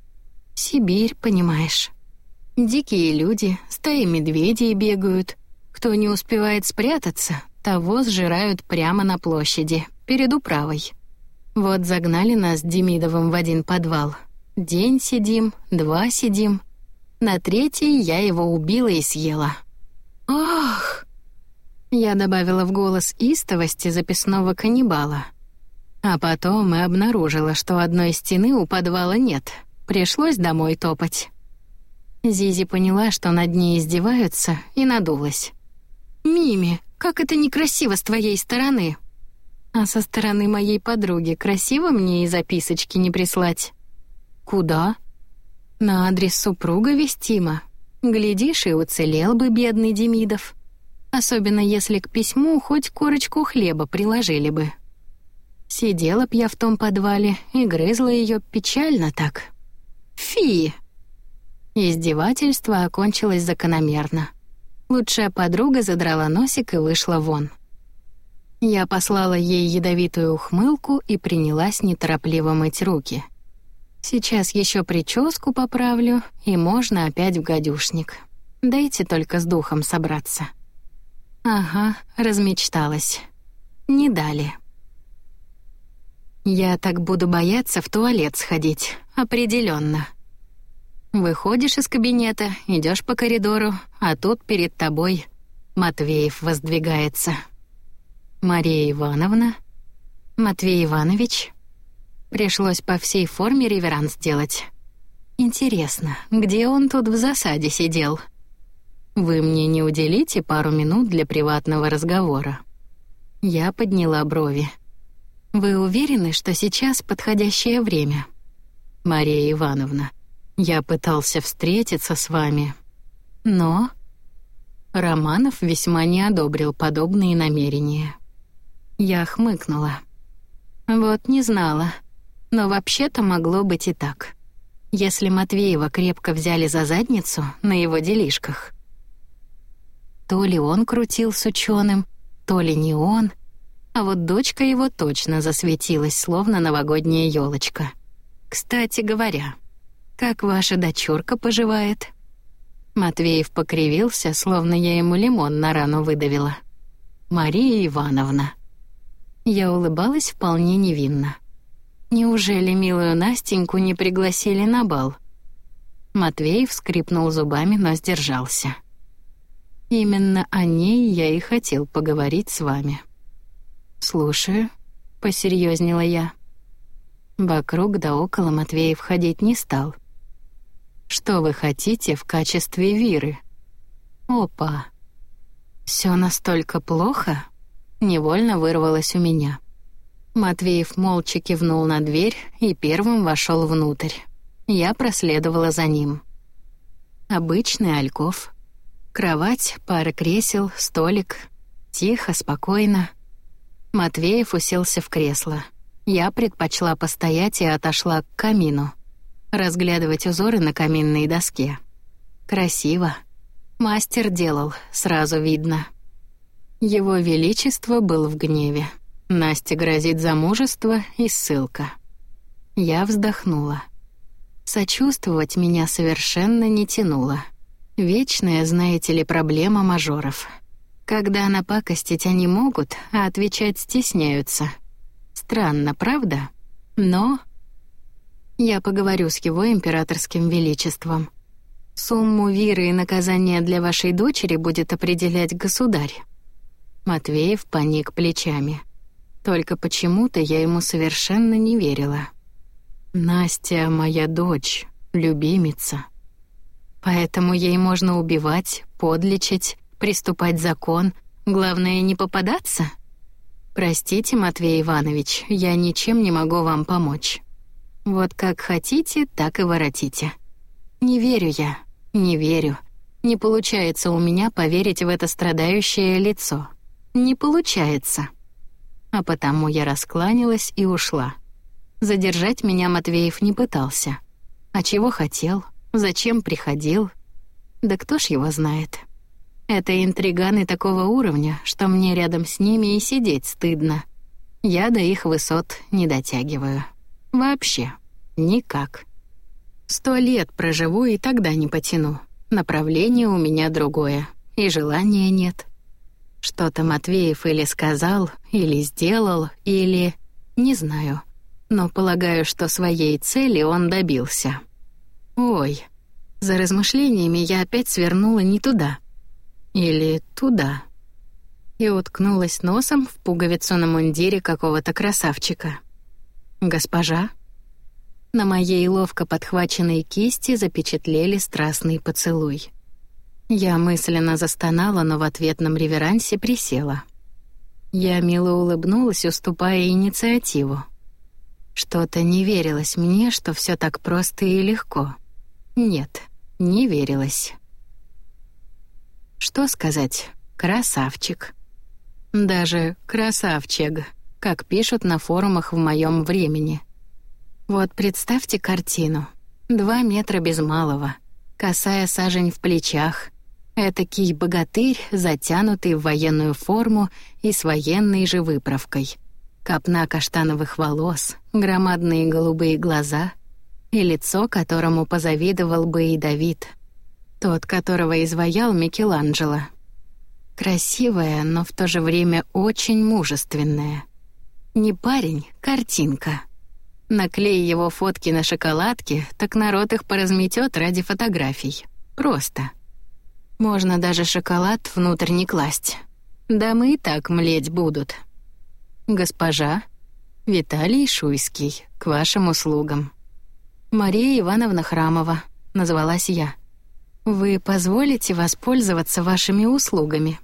Сибирь, понимаешь. Дикие люди, стаи медведей бегают. Кто не успевает спрятаться, того сжирают прямо на площади, перед управой. Вот загнали нас с Демидовым в один подвал. День сидим, два сидим. На третий я его убила и съела. Ах! Я добавила в голос истовости записного каннибала. А потом и обнаружила, что одной стены у подвала нет. Пришлось домой топать. Зизи поняла, что над ней издеваются, и надулась. «Мими, как это некрасиво с твоей стороны!» «А со стороны моей подруги красиво мне и записочки не прислать?» «Куда?» «На адрес супруга Вестима. Глядишь, и уцелел бы бедный Демидов. Особенно если к письму хоть корочку хлеба приложили бы». Сидела б я в том подвале и грызла ее печально так. Фи! Издевательство окончилось закономерно. Лучшая подруга задрала носик и вышла вон. Я послала ей ядовитую ухмылку и принялась неторопливо мыть руки. Сейчас еще прическу поправлю, и можно опять в гадюшник. Дайте только с духом собраться. Ага, размечталась. Не дали. Я так буду бояться в туалет сходить, определенно. Выходишь из кабинета, идешь по коридору, а тут перед тобой Матвеев воздвигается. Мария Ивановна? Матвей Иванович? Пришлось по всей форме реверанс делать. Интересно, где он тут в засаде сидел? Вы мне не уделите пару минут для приватного разговора? Я подняла брови. Вы уверены, что сейчас подходящее время? Мария Ивановна, я пытался встретиться с вами, но... Романов весьма не одобрил подобные намерения. Я хмыкнула. Вот не знала, но вообще-то могло быть и так. Если Матвеева крепко взяли за задницу на его делишках. То ли он крутил с ученым, то ли не он, а вот дочка его точно засветилась, словно новогодняя елочка. Кстати говоря, как ваша дочурка поживает? Матвеев покривился, словно я ему лимон на рану выдавила. Мария Ивановна. Я улыбалась вполне невинно. Неужели милую Настеньку не пригласили на бал? Матвеев скрипнул зубами, но сдержался. Именно о ней я и хотел поговорить с вами. «Слушаю», — посерьёзнела я. Вокруг да около Матвеев ходить не стал. «Что вы хотите в качестве Виры?» «Опа! Всё настолько плохо?» Невольно вырвалось у меня. Матвеев молча кивнул на дверь и первым вошёл внутрь. Я проследовала за ним. Обычный альков. Кровать, пара кресел, столик. Тихо, спокойно. Матвеев уселся в кресло. Я предпочла постоять и отошла к камину. Разглядывать узоры на каминной доске. Красиво. Мастер делал, сразу видно. Его Величество был в гневе. Насте грозит замужество и ссылка. Я вздохнула. Сочувствовать меня совершенно не тянуло. Вечная, знаете ли, проблема мажоров. Когда напакостить они могут, а отвечать стесняются. Странно, правда? Но... Я поговорю с его императорским величеством. Сумму виры и наказания для вашей дочери будет определять государь. Матвеев поник плечами. Только почему-то я ему совершенно не верила. Настя — моя дочь, любимица. Поэтому ей можно убивать, подлечить, приступать закон. Главное, не попадаться? Простите, Матвей Иванович, я ничем не могу вам помочь. Вот как хотите, так и воротите. Не верю я, не верю. Не получается у меня поверить в это страдающее лицо. Не получается. А потому я раскланялась и ушла. Задержать меня Матвеев не пытался. А чего хотел? Зачем приходил? Да кто ж его знает? Это интриганы такого уровня, что мне рядом с ними и сидеть стыдно. Я до их высот не дотягиваю. Вообще. Никак. Сто лет проживу и тогда не потяну. Направление у меня другое. И желания нет. Что-то Матвеев или сказал, или сделал, или... Не знаю. Но полагаю, что своей цели он добился. Ой, за размышлениями я опять свернула не туда. Или туда. И уткнулась носом в пуговицу на мундире какого-то красавчика. «Госпожа?» На моей ловко подхваченной кисти запечатлели страстный поцелуй. Я мысленно застонала, но в ответном реверансе присела. Я мило улыбнулась, уступая инициативу. Что-то не верилось мне, что все так просто и легко. Нет, не верилось. Что сказать? Красавчик. Даже красавчик, как пишут на форумах в моем времени. Вот представьте картину. Два метра без малого, косая сажень в плечах, этакий богатырь, затянутый в военную форму и с военной же выправкой. Копна каштановых волос, громадные голубые глаза и лицо, которому позавидовал бы и Давид, тот, которого изваял Микеланджело. Красивая, но в то же время очень мужественная. Не парень, картинка. Наклей его фотки на шоколадке, так народ их поразметет ради фотографий. Просто. Можно даже шоколад внутрь не класть. Дамы и так млеть будут. Госпожа, Виталий Шуйский, к вашим услугам. Мария Ивановна Храмова, назвалась я. Вы позволите воспользоваться вашими услугами?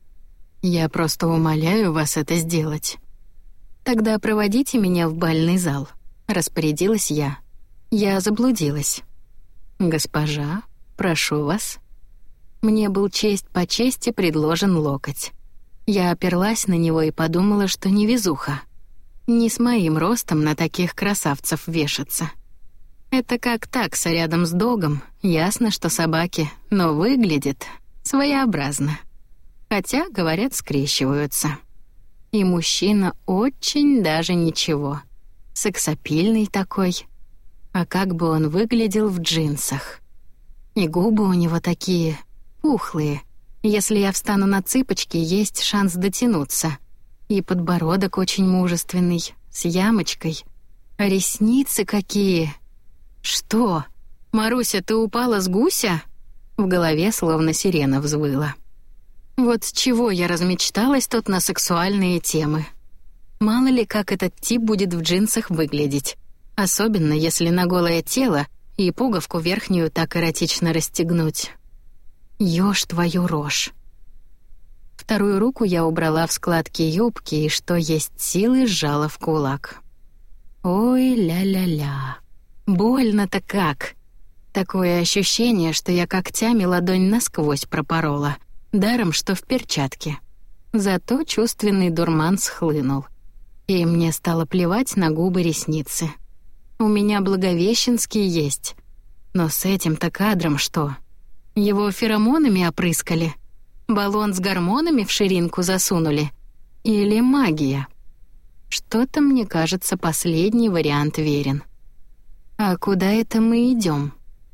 Я просто умоляю вас это сделать. Тогда проводите меня в бальный зал, распорядилась я. Я заблудилась. Госпожа, прошу вас. Мне был честь по чести предложен локоть. Я оперлась на него и подумала, что невезуха. Не с моим ростом на таких красавцев вешаться. Это как такса рядом с догом, ясно, что собаки, но выглядит своеобразно. Хотя, говорят, скрещиваются. И мужчина очень даже ничего. Сексапильный такой. А как бы он выглядел в джинсах. И губы у него такие пухлые. Если я встану на цыпочки, есть шанс дотянуться. И подбородок очень мужественный, с ямочкой. А ресницы какие! Что? Маруся, ты упала с гуся? В голове словно сирена взвыла. Вот с чего я размечталась тут на сексуальные темы. Мало ли, как этот тип будет в джинсах выглядеть. Особенно, если на голое тело и пуговку верхнюю так эротично расстегнуть. Ёж твою рожь. Вторую руку я убрала в складки юбки и, что есть силы, сжала в кулак. Ой, ля-ля-ля. Больно-то как. Такое ощущение, что я когтями ладонь насквозь пропорола, даром, что в перчатке. Зато чувственный дурман схлынул. И мне стало плевать на губы, ресницы. У меня Благовещенский есть. Но с этим-то кадром что? Его феромонами опрыскали? Баллон с гормонами в ширинку засунули? Или магия? Что-то, мне кажется, последний вариант верен. А куда это мы идем?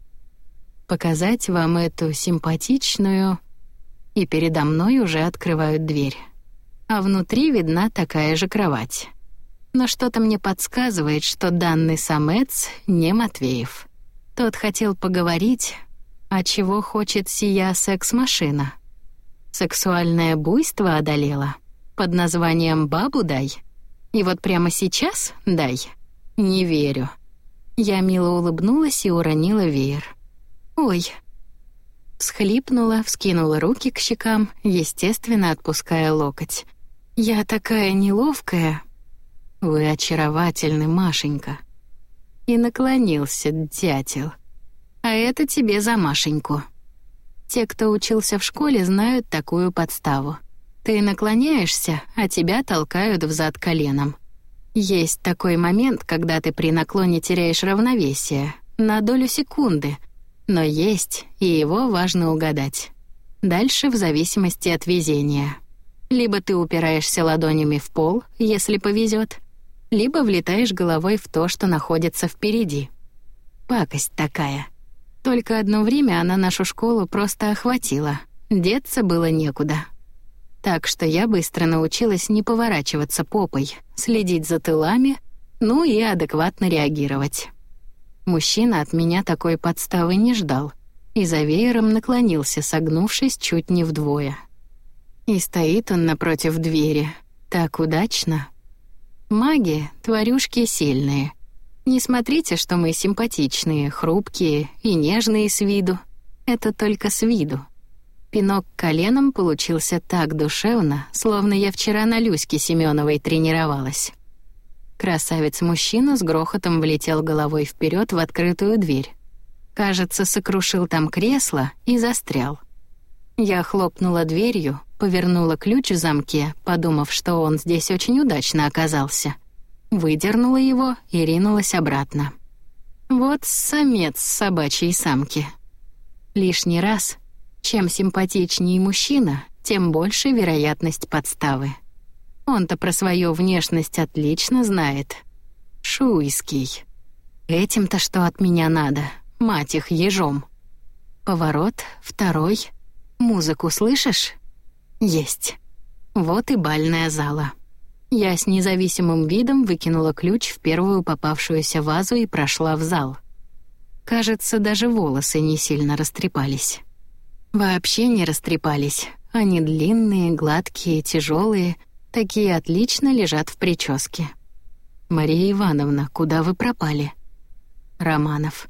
Показать вам эту симпатичную... И передо мной уже открывают дверь. А внутри видна такая же кровать. Но что-то мне подсказывает, что данный самец не Матвеев. Тот хотел поговорить, а чего хочет сия секс-машина. Сексуальное буйство одолело. Под названием «Бабу дай». И вот прямо сейчас дай. Не верю. Я мило улыбнулась и уронила веер. Ой, Всхлипнула, вскинула руки к щекам, естественно, отпуская локоть. «Я такая неловкая». «Вы очаровательны, Машенька». И наклонился дятел. «А это тебе за Машеньку». Те, кто учился в школе, знают такую подставу. Ты наклоняешься, а тебя толкают взад коленом. Есть такой момент, когда ты при наклоне теряешь равновесие, на долю секунды, но есть, и его важно угадать. Дальше в зависимости от везения. Либо ты упираешься ладонями в пол, если повезет, либо влетаешь головой в то, что находится впереди. Пакость такая. Только одно время она нашу школу просто охватила. Деться было некуда. Так что я быстро научилась не поворачиваться попой, следить за тылами, ну и адекватно реагировать. Мужчина от меня такой подставы не ждал и за веером наклонился, согнувшись чуть не вдвое. И стоит он напротив двери. Так удачно. Маги — тварюшки сильные. Не смотрите, что мы симпатичные, хрупкие и нежные с виду. Это только с виду. Пинок коленом получился так душевно, словно я вчера на Люське Семеновой тренировалась. Красавец-мужчина с грохотом влетел головой вперед в открытую дверь. Кажется, сокрушил там кресло и застрял. Я хлопнула дверью, повернула ключ в замке, подумав, что он здесь очень удачно оказался. Выдернула его и ринулась обратно. Вот самец собачьей самки. Лишний раз, чем симпатичнее мужчина, тем больше вероятность подставы. Он-то про свою внешность отлично знает. Шуйский. Этим-то что от меня надо? Мать их ежом. Поворот, второй. Музыку слышишь? Есть. Вот и бальная зала. Я с независимым видом выкинула ключ в первую попавшуюся вазу и прошла в зал. Кажется, даже волосы не сильно растрепались. Вообще не растрепались. Они длинные, гладкие, тяжелые, такие отлично лежат в прическе. «Мария Ивановна, куда вы пропали?» Романов.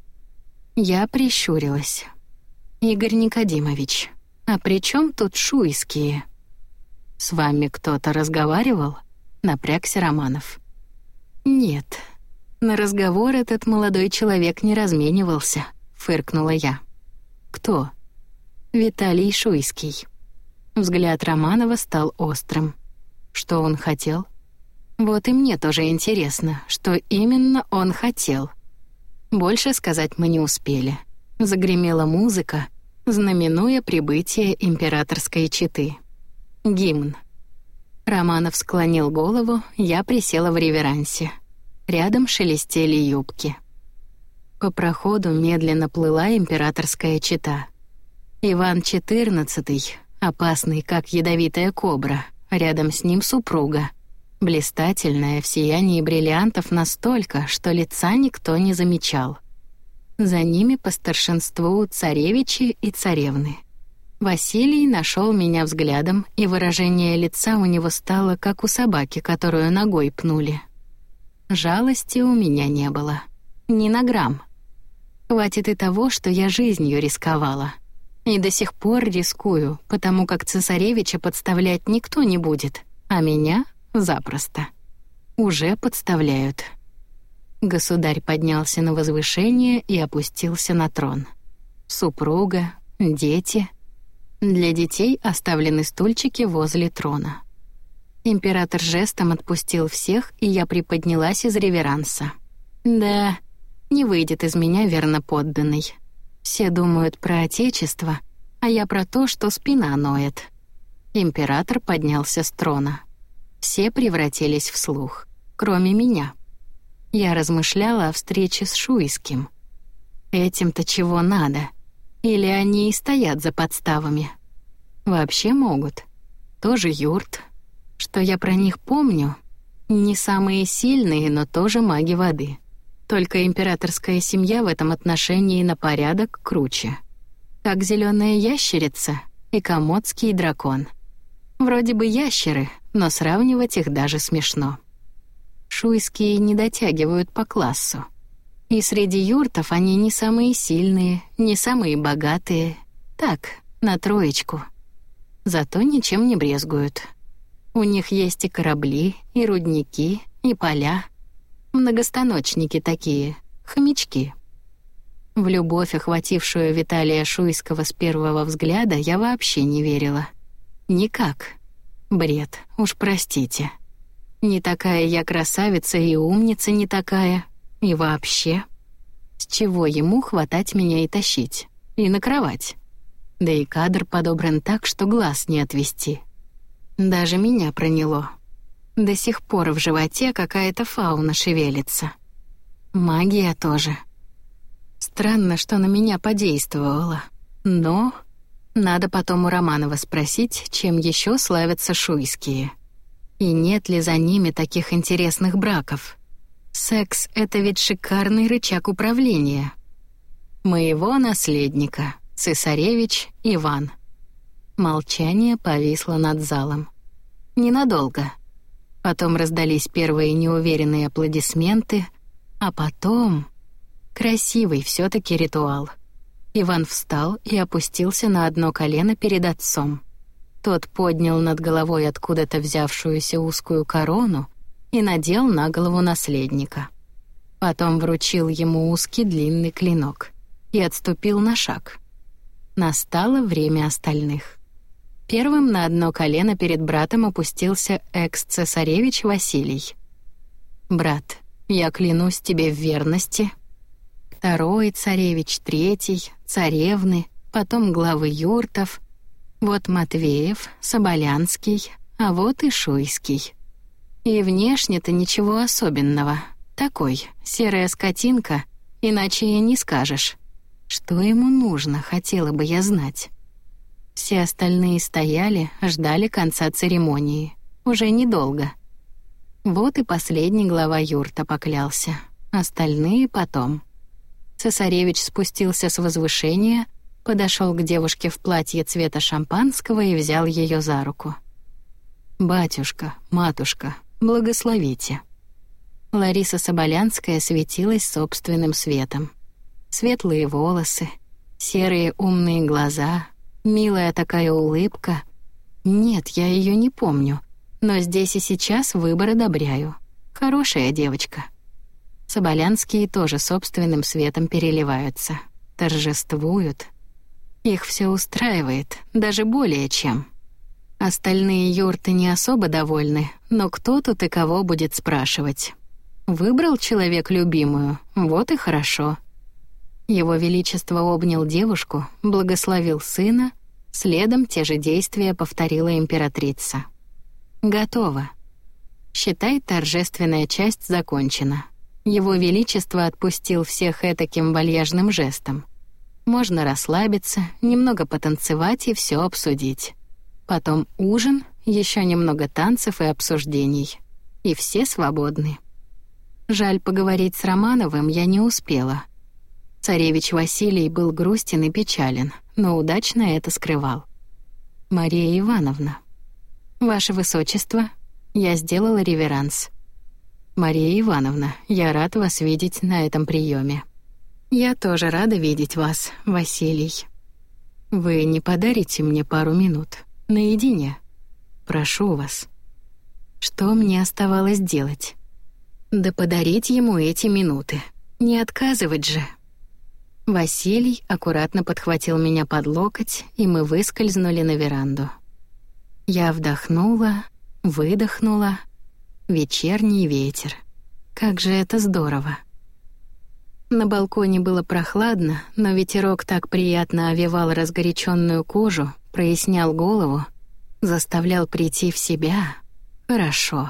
Я прищурилась. «Игорь Никодимович, а при чем тут шуйские?» «С вами кто-то разговаривал?» — напрягся Романов. «Нет, на разговор этот молодой человек не разменивался», — фыркнула я. «Кто?» «Виталий Шуйский». Взгляд Романова стал острым. Что он хотел? Вот и мне тоже интересно, что именно он хотел. Больше сказать мы не успели. Загремела музыка, знаменуя прибытие императорской четы. Гимн. Романов склонил голову, я присела в реверансе. Рядом шелестели юбки. По проходу медленно плыла императорская чета. Иван четырнадцатый, опасный, как ядовитая кобра, рядом с ним супруга, блистательная в сиянии бриллиантов настолько, что лица никто не замечал. За ними по старшинству царевичи и царевны. Василий нашел меня взглядом, и выражение лица у него стало, как у собаки, которую ногой пнули. Жалости у меня не было. Ни на грамм. Хватит и того, что я жизнью рисковала. И до сих пор рискую, потому как цесаревича подставлять никто не будет, а меня — запросто. Уже подставляют. Государь поднялся на возвышение и опустился на трон. Супруга, дети. Для детей оставлены стульчики возле трона. Император жестом отпустил всех, и я приподнялась из реверанса. Да, не выйдет из меня верноподданный. Все думают про отечество, а я про то, что спина ноет. Император поднялся с трона. Все превратились в слух, кроме меня. Я размышляла о встрече с Шуйским. Этим-то чего надо? Или они и стоят за подставами? Вообще могут. Тоже юрт. Что я про них помню? Не самые сильные, но тоже маги воды. Только императорская семья в этом отношении на порядок круче. Как зеленая ящерица и комодский дракон. Вроде бы ящеры, но сравнивать их даже смешно. Шуйские не дотягивают по классу. И среди юртов они не самые сильные, не самые богатые. Так, на троечку. Зато ничем не брезгуют. У них есть и корабли, и рудники, и поля. Многостаночники такие, хомячки. В любовь, охватившую Виталия Шуйского с первого взгляда, я вообще не верила. Никак. Бред, уж простите. Не такая я красавица и умница не такая. И вообще. С чего ему хватать меня и тащить? И на кровать? Да и кадр подобран так, что глаз не отвести. Даже меня проняло. До сих пор в животе какая-то фауна шевелится. Магия тоже. Странно, что на меня подействовала. Но надо потом у Романова спросить, чем еще славятся шуйские. И нет ли за ними таких интересных браков? Секс — это ведь шикарный рычаг управления. Моего наследника, цесаревич Иван. Молчание повисло над залом. Ненадолго. Потом раздались первые неуверенные аплодисменты, а потом... Красивый все-таки ритуал. Иван встал и опустился на одно колено перед отцом. Тот поднял над головой откуда-то взявшуюся узкую корону и надел на голову наследника. Потом вручил ему узкий длинный клинок и отступил на шаг. Настало время остальных. Первым на одно колено перед братом опустился экс-цесаревич Василий. «Брат, я клянусь тебе в верности». Второй царевич, третий, царевны, потом главы юртов. Вот Матвеев, Соболянский, а вот и Шуйский. И внешне-то ничего особенного. Такой, серая скотинка, иначе и не скажешь. Что ему нужно, хотела бы я знать. Все остальные стояли, ждали конца церемонии. Уже недолго. Вот и последний глава юрта поклялся. Остальные потом. Цесаревич спустился с возвышения, подошел к девушке в платье цвета шампанского и взял ее за руку. «Батюшка, матушка, благословите». Лариса Соболянская светилась собственным светом. Светлые волосы, серые умные глаза, милая такая улыбка. Нет, я ее не помню, но здесь и сейчас выбор одобряю. Хорошая девочка. Соболянские тоже собственным светом переливаются, торжествуют. Их все устраивает, даже более чем. Остальные юрты не особо довольны, но кто тут и кого будет спрашивать? Выбрал человек любимую, вот и хорошо. Его Величество обнял девушку, благословил сына, следом те же действия повторила императрица. Готово. Считай, торжественная часть закончена. Его Величество отпустил всех этаким вальяжным жестом. Можно расслабиться, немного потанцевать и все обсудить. Потом ужин, еще немного танцев и обсуждений. И все свободны. Жаль, поговорить с Романовым я не успела. Царевич Василий был грустен и печален, но удачно это скрывал. «Мария Ивановна». «Ваше Высочество», я сделала реверанс. «Мария Ивановна, я рад вас видеть на этом приеме». «Я тоже рада видеть вас, Василий. Вы не подарите мне пару минут? Наедине? Прошу вас». Что мне оставалось делать? Да подарить ему эти минуты. Не отказывать же. Василий аккуратно подхватил меня под локоть, и мы выскользнули на веранду. Я вдохнула, выдохнула. Вечерний ветер. Как же это здорово. На балконе было прохладно, но ветерок так приятно овевал разгоряченную кожу, прояснял голову, заставлял прийти в себя. Хорошо.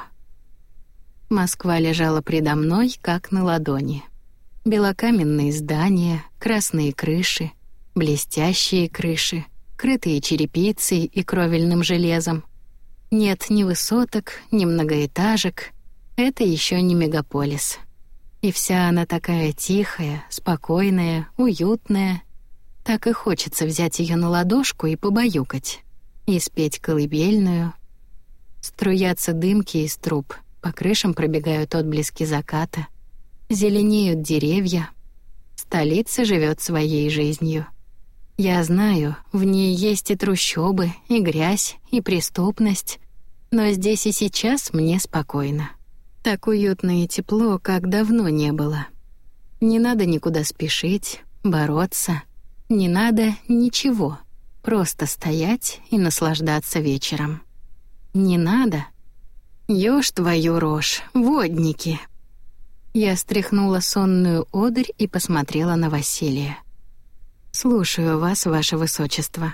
Москва лежала предо мной, как на ладони. Белокаменные здания, красные крыши, блестящие крыши, крытые черепицей и кровельным железом. Нет ни высоток, ни многоэтажек. Это еще не мегаполис. И вся она такая тихая, спокойная, уютная. Так и хочется взять ее на ладошку и побаюкать. И спеть колыбельную. Струятся дымки из труб, по крышам пробегают отблески заката. Зеленеют деревья. Столица живет своей жизнью. Я знаю, в ней есть и трущобы, и грязь, и преступность, но здесь и сейчас мне спокойно. Так уютно и тепло, как давно не было. Не надо никуда спешить, бороться. Не надо ничего. Просто стоять и наслаждаться вечером. Не надо. Ёж твою рожь, водники. Я стряхнула сонную одырь и посмотрела на Василия. «Слушаю вас, ваше высочество».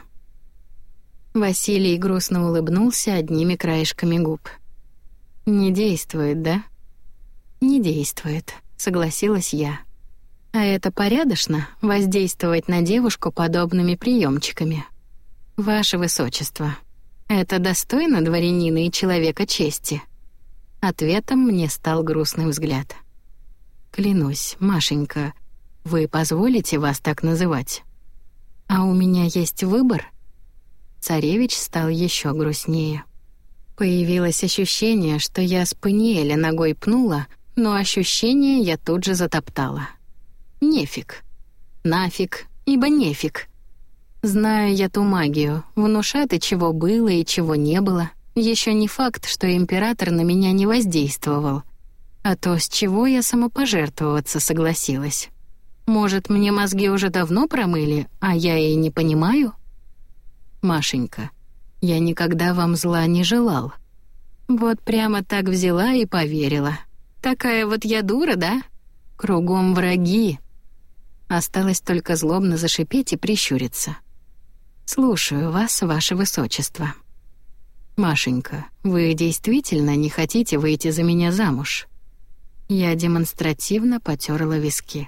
Василий грустно улыбнулся одними краешками губ. «Не действует, да?» «Не действует», — согласилась я. «А это порядочно — воздействовать на девушку подобными приемчиками? Ваше высочество, это достойно дворянина и человека чести?» Ответом мне стал грустный взгляд. «Клянусь, Машенька, вы позволите вас так называть? А у меня есть выбор?» Царевич стал еще грустнее. Появилось ощущение, что я Спаниеля ногой пнула, но ощущение я тут же затоптала. Нефиг. Нафиг, ибо нефиг. Знаю я ту магию, внушат и чего было, и чего не было. Еще не факт, что император на меня не воздействовал. А то, с чего я самопожертвоваться согласилась. Может, мне мозги уже давно промыли, а я и не понимаю? Машенька, я никогда вам зла не желал. Вот прямо так взяла и поверила. Такая вот я дура, да? Кругом враги. Осталось только злобно зашипеть и прищуриться. «Слушаю вас, ваше высочество». «Машенька, вы действительно не хотите выйти за меня замуж?» Я демонстративно потёрла виски.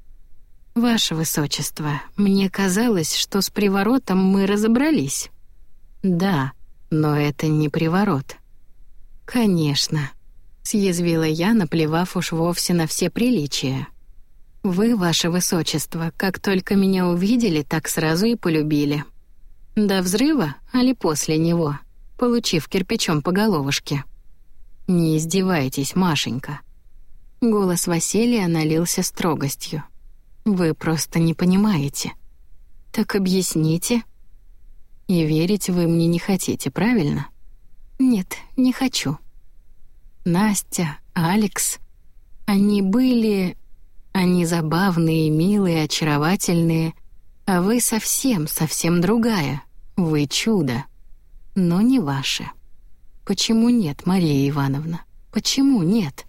«Ваше высочество, мне казалось, что с приворотом мы разобрались». «Да, но это не приворот». «Конечно», — съязвила я, наплевав уж вовсе на все приличия. «Вы, ваше высочество, как только меня увидели, так сразу и полюбили. До взрыва, али после него, получив кирпичом по головушке?» «Не издевайтесь, Машенька». Голос Василия налился строгостью. «Вы просто не понимаете». «Так объясните». «И верить вы мне не хотите, правильно?» «Нет, не хочу». Настя, Алекс, они были... Они забавные, милые, очаровательные, а вы совсем, совсем другая. Вы чудо. Но не ваше. Почему нет, Мария Ивановна? Почему нет?»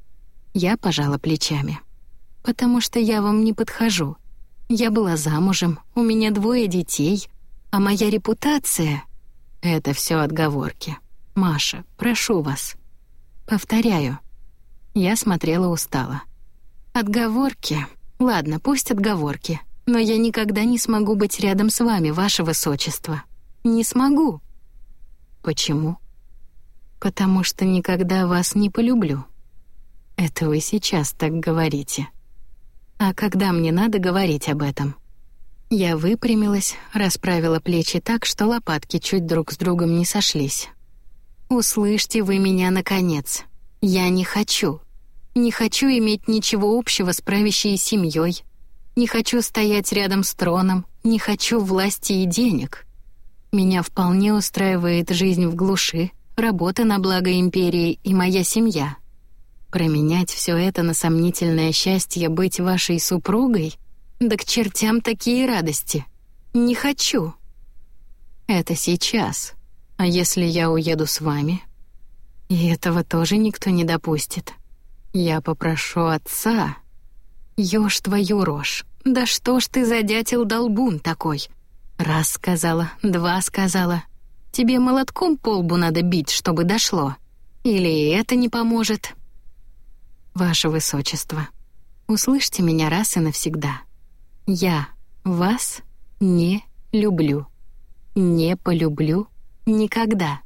Я пожала плечами. «Потому что я вам не подхожу. Я была замужем, у меня двое детей, а моя репутация — это все отговорки. Маша, прошу вас». «Повторяю». Я смотрела устало. «Отговорки. Ладно, пусть отговорки. Но я никогда не смогу быть рядом с вами, ваше высочество. Не смогу». «Почему?» «Потому что никогда вас не полюблю». «Это вы сейчас так говорите». «А когда мне надо говорить об этом?» Я выпрямилась, расправила плечи так, что лопатки чуть друг с другом не сошлись. «Услышьте вы меня, наконец. Я не хочу. Не хочу иметь ничего общего с правящей семьей. Не хочу стоять рядом с троном. Не хочу власти и денег. Меня вполне устраивает жизнь в глуши, работа на благо империи и моя семья. Променять все это на сомнительное счастье быть вашей супругой? Да к чертям такие радости. Не хочу. Это сейчас. А если я уеду с вами? И этого тоже никто не допустит. Я попрошу отца. Ёж твою рожь. Да что ж ты за дятел-долбун такой? Раз сказала, два сказала. Тебе молотком по лбу надо бить, чтобы дошло. Или и это не поможет? Ваше высочество, услышьте меня раз и навсегда. Я вас не люблю. Не полюблю никогда.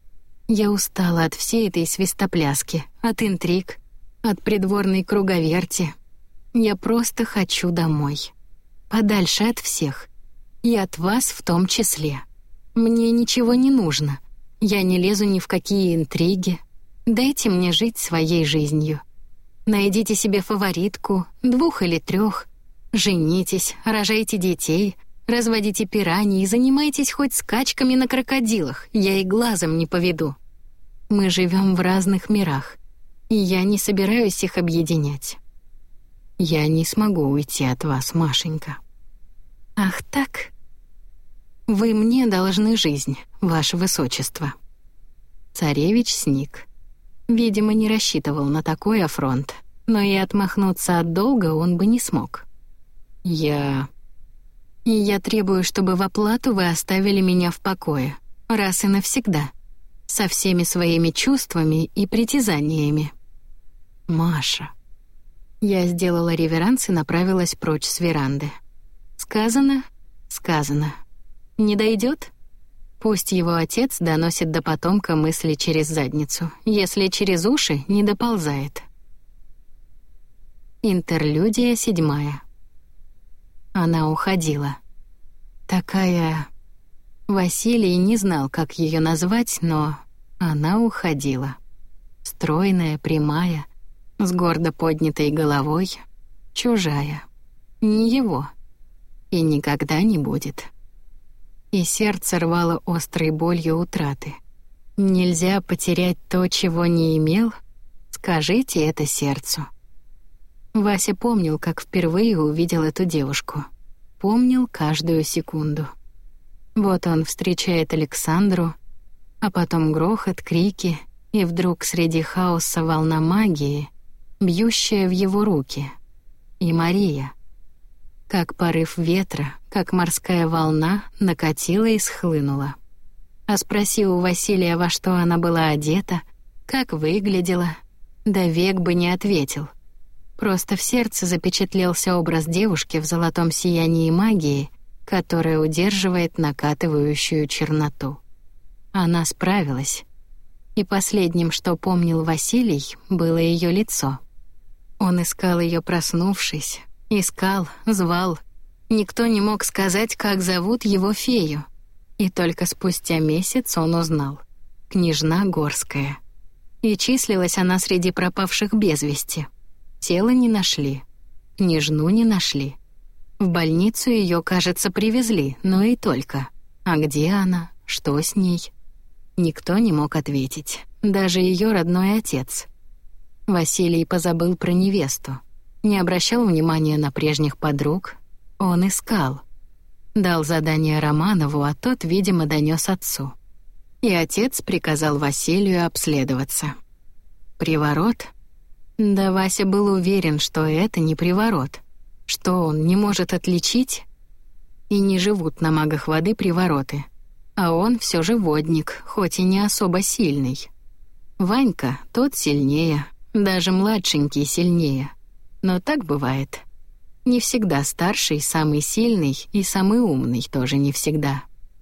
Я устала от всей этой свистопляски, от интриг, от придворной круговерти. Я просто хочу домой. Подальше от всех. И от вас в том числе. Мне ничего не нужно. Я не лезу ни в какие интриги. Дайте мне жить своей жизнью. Найдите себе фаворитку, двух или трех. Женитесь, рожайте детей. Разводите пираний и занимайтесь хоть скачками на крокодилах, я и глазом не поведу. Мы живем в разных мирах, и я не собираюсь их объединять. Я не смогу уйти от вас, Машенька. Ах так? Вы мне должны жизнь, ваше высочество. Царевич сник. Видимо, не рассчитывал на такой афронт, но и отмахнуться от долга он бы не смог. Я... И я требую, чтобы в оплату вы оставили меня в покое, раз и навсегда, со всеми своими чувствами и притязаниями. Маша. Я сделала реверанс и направилась прочь с веранды. Сказано, сказано. Не дойдет? Пусть его отец доносит до потомка мысли через задницу, если через уши не доползает. Интерлюдия седьмая. Она уходила. Такая... Василий не знал, как ее назвать, но она уходила. Стройная, прямая, с гордо поднятой головой, чужая. Не его. И никогда не будет. И сердце рвало острой болью утраты. Нельзя потерять то, чего не имел? Скажите это сердцу. Вася помнил, как впервые увидел эту девушку. Помнил каждую секунду. Вот он встречает Александру, а потом грохот, крики, и вдруг среди хаоса волна магии, бьющая в его руки. И Мария. Как порыв ветра, как морская волна, накатила и схлынула. А спроси у Василия, во что она была одета, как выглядела, да век бы не ответил. Просто в сердце запечатлелся образ девушки в золотом сиянии магии, которая удерживает накатывающую черноту. Она справилась. И последним, что помнил Василий, было ее лицо. Он искал ее, проснувшись, искал, звал. Никто не мог сказать, как зовут его фею. И только спустя месяц он узнал. Княжна Горская. И числилась она среди пропавших без вести. Тело не нашли, княжну не нашли. В больницу ее, кажется, привезли, но и только. А где она? Что с ней? Никто не мог ответить, даже ее родной отец. Василий позабыл про невесту, не обращал внимания на прежних подруг. Он искал. Дал задание Романову, а тот, видимо, донес отцу. И отец приказал Василию обследоваться. Приворот? Да Вася был уверен, что это не приворот, что он не может отличить. И не живут на магах воды привороты. А он все же водник, хоть и не особо сильный. Ванька, тот сильнее, даже младшенький сильнее. Но так бывает. Не всегда старший самый сильный, и самый умный тоже не всегда.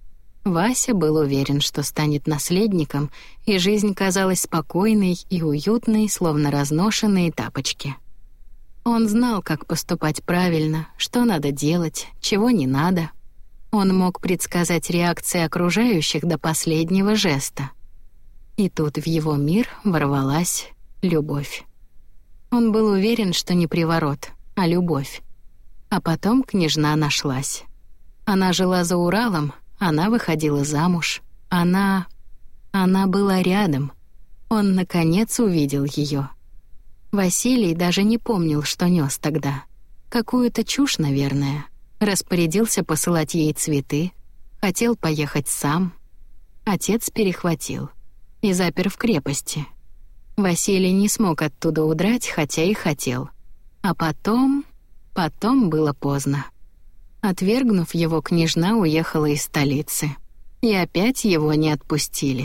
Вася был уверен, что станет наследником, и жизнь казалась спокойной и уютной, словно разношенные тапочки. Он знал, как поступать правильно, что надо делать, чего не надо. Он мог предсказать реакции окружающих до последнего жеста. И тут в его мир ворвалась любовь. Он был уверен, что не приворот, а любовь. А потом княжна нашлась. Она жила за Уралом, она выходила замуж. Она... Она была рядом. Он, наконец, увидел ее. Василий даже не помнил, что нес тогда. Какую-то чушь, наверное. Распорядился посылать ей цветы. Хотел поехать сам. Отец перехватил. И запер в крепости. Василий не смог оттуда удрать, хотя и хотел. А потом... Потом было поздно. Отвергнув его, княжна уехала из столицы. И опять его не отпустили.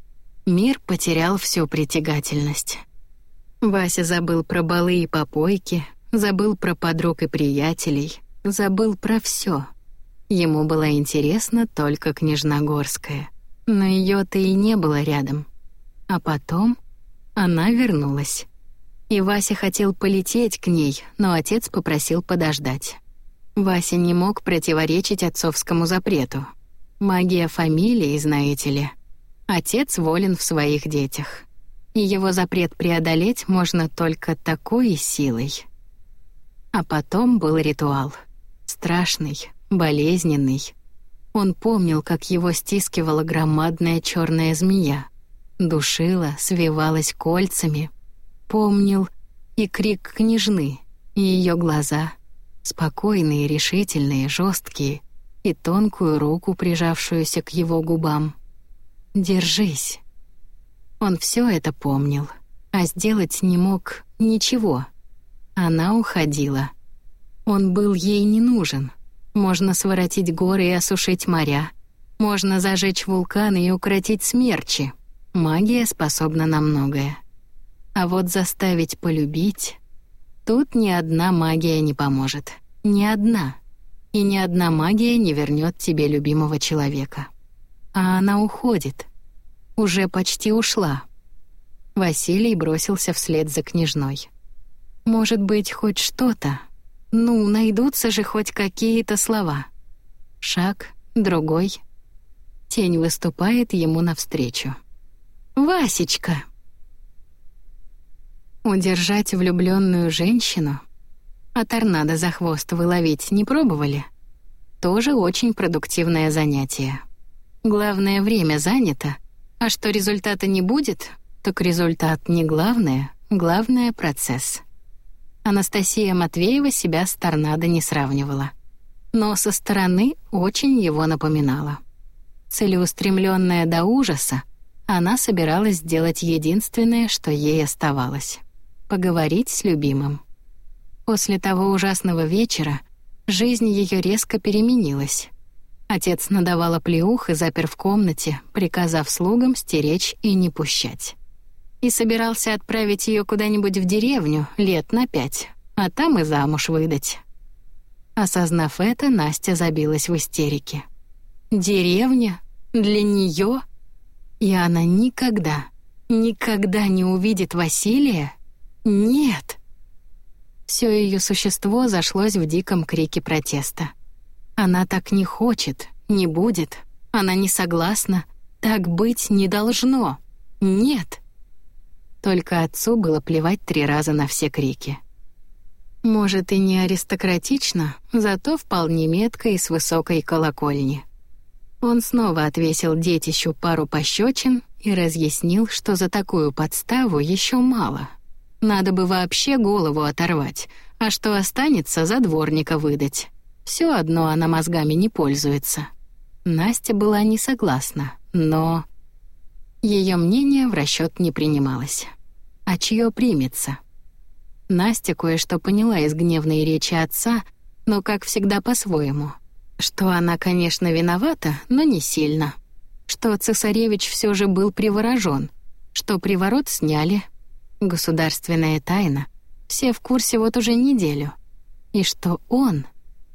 Мир потерял всю притягательность. Вася забыл про балы и попойки, забыл про подруг и приятелей, забыл про все. Ему была интересна только княжна Горская. Но ее-то и не было рядом. А потом она вернулась. И Вася хотел полететь к ней, но отец попросил подождать. Вася не мог противоречить отцовскому запрету. Магия фамилии, знаете ли. Отец волен в своих детях. И его запрет преодолеть можно только такой силой. А потом был ритуал. Страшный, болезненный. Он помнил, как его стискивала громадная черная змея, душила, свивалась кольцами. Помнил и крик княжны, и ее глаза, спокойные, решительные, жесткие, и тонкую руку, прижавшуюся к его губам. «Держись». Он все это помнил, а сделать не мог ничего. Она уходила. Он был ей не нужен. Можно своротить горы и осушить моря. Можно зажечь вулканы и укротить смерчи. Магия способна на многое. А вот заставить полюбить... Тут ни одна магия не поможет. Ни одна. И ни одна магия не вернет тебе любимого человека. А она уходит. Уже почти ушла. Василий бросился вслед за княжной. Может быть, хоть что-то. Ну, найдутся же хоть какие-то слова. Шаг, другой. Тень выступает ему навстречу. «Васечка!» Удержать влюбленную женщину? А торнадо за хвост вы ловить не пробовали? Тоже очень продуктивное занятие. Главное, время занято, а что результата не будет, так результат не главное, главное — процесс. Анастасия Матвеева себя с торнадо не сравнивала, но со стороны очень его напоминала. Целеустремленная до ужаса, она собиралась сделать единственное, что ей оставалось — поговорить с любимым. После того ужасного вечера жизнь ее резко переменилась. Отец надавал оплеух и запер в комнате, приказав слугам стеречь и не пущать. И собирался отправить ее куда-нибудь в деревню лет на пять, а там и замуж выдать. Осознав это, Настя забилась в истерике. Деревня? Для нее? И она никогда, никогда не увидит Василия? Нет! Все ее существо зашлось в диком крике протеста. Она так не хочет, не будет, она не согласна, так быть не должно. Нет! Только отцу было плевать три раза на все крики. Может, и не аристократично, зато вполне метко и с высокой колокольни. Он снова отвесил детищу пару пощечин и разъяснил, что за такую подставу еще мало. Надо бы вообще голову оторвать, а что останется, за дворника выдать. Все одно она мозгами не пользуется. Настя была не согласна, но... Ее мнение в расчет не принималось. А чье примется? Настя кое-что поняла из гневной речи отца, но, как всегда, по-своему. Что она, конечно, виновата, но не сильно. Что цесаревич все же был приворожен, что приворот сняли. Государственная тайна. Все в курсе вот уже неделю. И что он...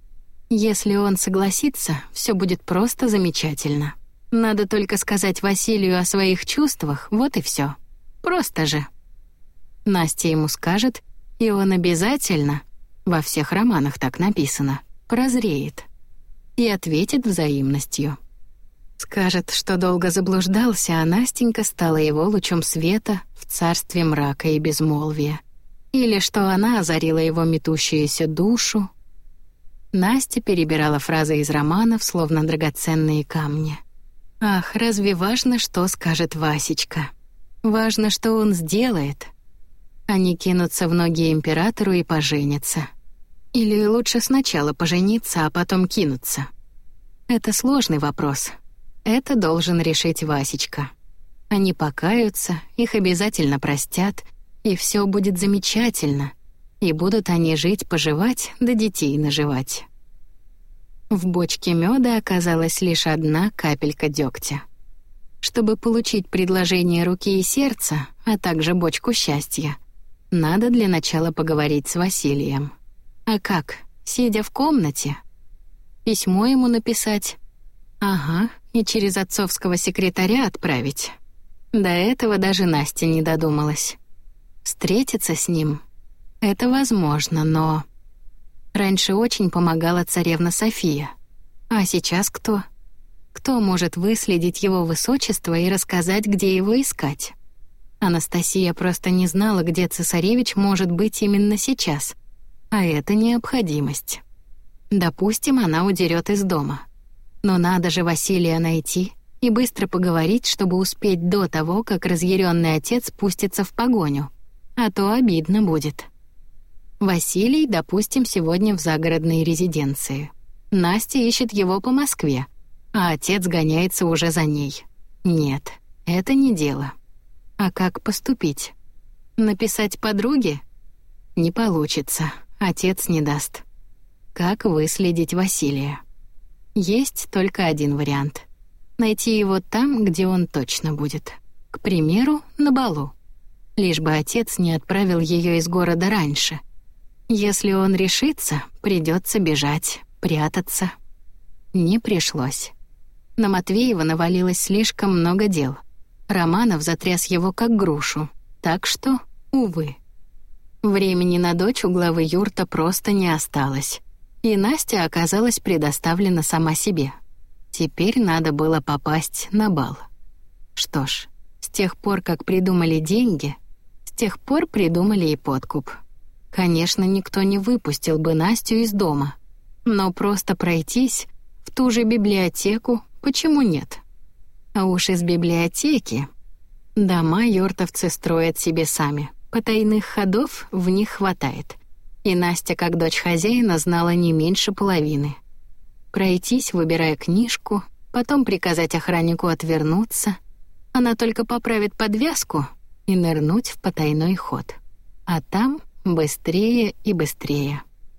Если он согласится, все будет просто замечательно. Надо только сказать Василию о своих чувствах, вот и все. Просто же. Настя ему скажет, и он обязательно, во всех романах так написано, прозреет. И ответит взаимностью. Скажет, что долго заблуждался, а Настенька стала его лучом света в царстве мрака и безмолвия. Или что она озарила его метущуюся душу. Настя перебирала фразы из романов, словно драгоценные камни. Ах, разве важно, что скажет Васечка? Важно, что он сделает. Они кинутся в ноги императору и поженятся. Или лучше сначала пожениться, а потом кинуться. Это сложный вопрос. Это должен решить Васечка. Они покаются, их обязательно простят, и все будет замечательно. И будут они жить-поживать, да детей наживать. В бочке меда оказалась лишь одна капелька дегтя. Чтобы получить предложение руки и сердца, а также бочку счастья, надо для начала поговорить с Василием. А как? Сидя в комнате? Письмо ему написать? Ага, и через отцовского секретаря отправить. До этого даже Настя не додумалась. Встретиться с ним? Это возможно, но... Раньше очень помогала царевна София. А сейчас кто? Кто может выследить его высочество и рассказать, где его искать? Анастасия просто не знала, где цесаревич может быть именно сейчас. А это необходимость. Допустим, она удерет из дома. Но надо же Василия найти и быстро поговорить, чтобы успеть до того, как разъяренный отец пустится в погоню. А то обидно будет. Василий, допустим, сегодня в загородной резиденции. Настя ищет его по Москве, а отец гоняется уже за ней. Нет, это не дело. А как поступить? Написать подруге? Не получится, отец не даст. Как выследить Василия? Есть только один вариант. Найти его там, где он точно будет. К примеру, на балу. Лишь бы отец не отправил ее из города раньше. Если он решится, придется бежать, прятаться. Не пришлось. На Матвеева навалилось слишком много дел. Романов затряс его как грушу. Так что, увы. Времени на дочь у главы юрта просто не осталось. И Настя оказалась предоставлена сама себе. Теперь надо было попасть на бал. Что ж, с тех пор, как придумали деньги, с тех пор придумали и подкуп. Конечно, никто не выпустил бы Настю из дома. Но просто пройтись в ту же библиотеку почему нет? А уж из библиотеки... Дома юртовцы строят себе сами. Потайных ходов в них хватает. И Настя, как дочь хозяина, знала не меньше половины. Пройтись, выбирая книжку, потом приказать охраннику отвернуться. Она только поправит подвязку и нырнуть в потайной ход. А там быстрее и быстрее.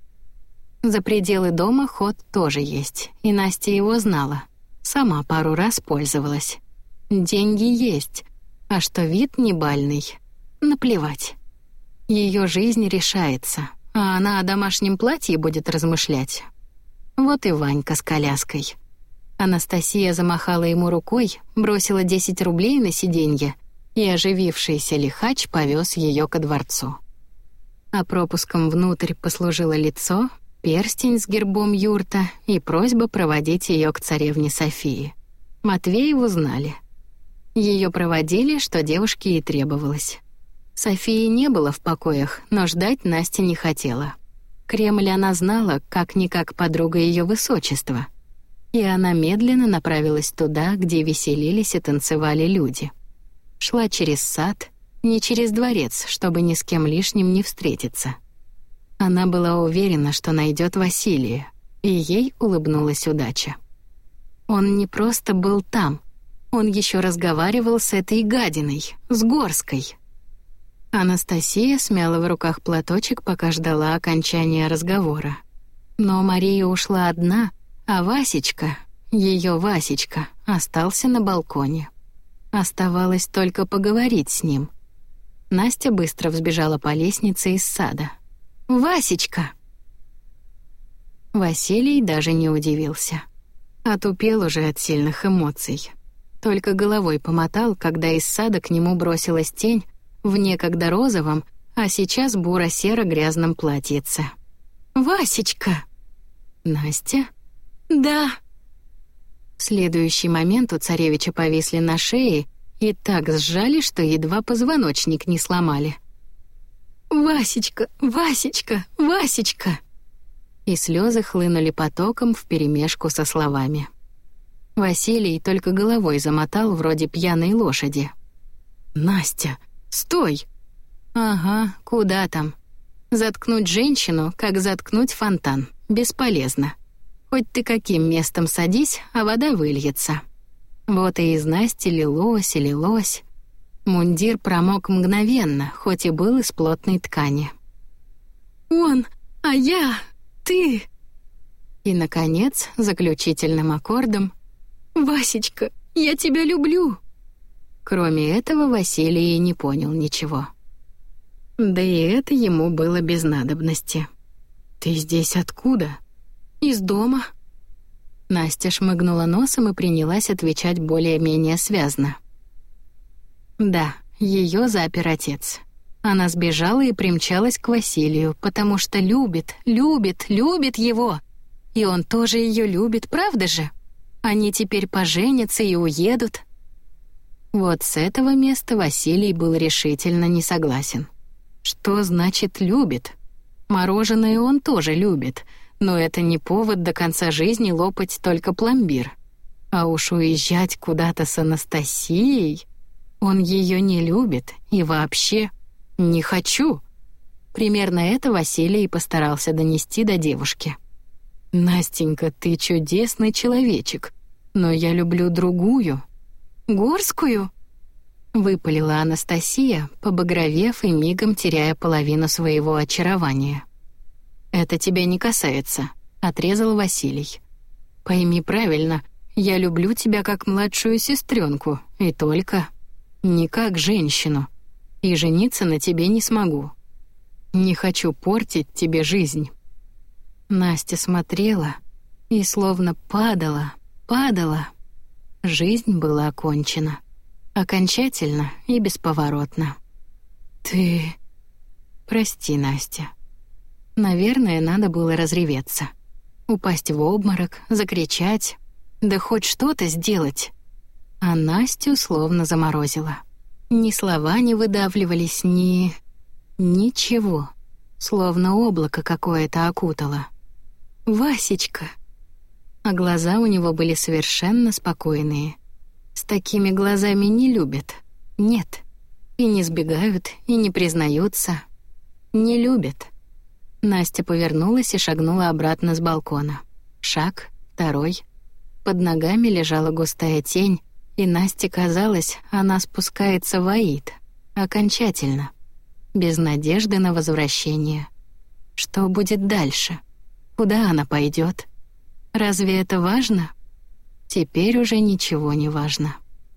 За пределы дома ход тоже есть, и Настя его знала. Сама пару раз пользовалась. Деньги есть, а что вид не бальный, наплевать. Ее жизнь решается, а она о домашнем платье будет размышлять. Вот и Ванька с коляской. Анастасия замахала ему рукой, бросила десять рублей на сиденье, и оживившийся лихач повез ее ко дворцу. А пропуском внутрь послужило лицо, перстень с гербом юрта и просьба проводить ее к царевне Софии. Матвееву знали. Ее проводили, что девушке и требовалось. Софии не было в покоях, но ждать Настя не хотела. Кремль она знала, как-никак подруга ее высочества. И она медленно направилась туда, где веселились и танцевали люди. Шла через сад, не через дворец, чтобы ни с кем лишним не встретиться. Она была уверена, что найдет Василия, и ей улыбнулась удача. Он не просто был там, он еще разговаривал с этой гадиной, с Горской. Анастасия смяла в руках платочек, пока ждала окончания разговора. Но Мария ушла одна, а Васечка, ее Васечка, остался на балконе. Оставалось только поговорить с ним. Настя быстро взбежала по лестнице из сада. «Васечка!» Василий даже не удивился. Отупел уже от сильных эмоций. Только головой помотал, когда из сада к нему бросилась тень в некогда розовом, а сейчас буро-серо-грязном платьице. «Васечка!» «Настя?» «Да!» В следующий момент у царевича повисли на шее и так сжали, что едва позвоночник не сломали. «Васечка! Васечка! Васечка!» И слезы хлынули потоком вперемешку со словами. Василий только головой замотал вроде пьяной лошади. «Настя, стой!» «Ага, куда там? Заткнуть женщину, как заткнуть фонтан, бесполезно. Хоть ты каким местом садись, а вода выльется». Вот и из Насти лилось и лилось. Мундир промок мгновенно, хоть и был из плотной ткани. «Он, а я, ты...» И, наконец, заключительным аккордом «Васечка, я тебя люблю!» Кроме этого, Василий не понял ничего. Да и это ему было без надобности. «Ты здесь откуда?» «Из дома». Настя шмыгнула носом и принялась отвечать более-менее связно. Да, ее запер отец. Она сбежала и примчалась к Василию, потому что любит, любит, любит его. И он тоже ее любит, правда же? Они теперь поженятся и уедут. Вот с этого места Василий был решительно не согласен. Что значит «любит»? Мороженое он тоже любит, но это не повод до конца жизни лопать только пломбир. А уж уезжать куда-то с Анастасией... Он ее не любит и вообще не хочу. Примерно это Василий и постарался донести до девушки. «Настенька, ты чудесный человечек, но я люблю другую». «Горскую?» — выпалила Анастасия, побагровев и мигом теряя половину своего очарования. «Это тебя не касается», — отрезал Василий. «Пойми правильно, я люблю тебя как младшую сестренку, и только... не как женщину, и жениться на тебе не смогу. Не хочу портить тебе жизнь». Настя смотрела и словно падала, падала. Жизнь была окончена. Окончательно и бесповоротно. «Ты...» «Прости, Настя. Наверное, надо было разреветься. Упасть в обморок, закричать, да хоть что-то сделать». А Настю словно заморозило. Ни слова не выдавливались, ни... ничего. Словно облако какое-то окутало. «Васечка!» А глаза у него были совершенно спокойные. С такими глазами не любят. Нет. И не сбегают, и не признаются. Не любят. Настя повернулась и шагнула обратно с балкона. Шаг, второй. Под ногами лежала густая тень, и Насте казалось, она спускается в Аид. Окончательно. Без надежды на возвращение. Что будет дальше? Куда она пойдет? Разве это важно? Теперь уже ничего не важно.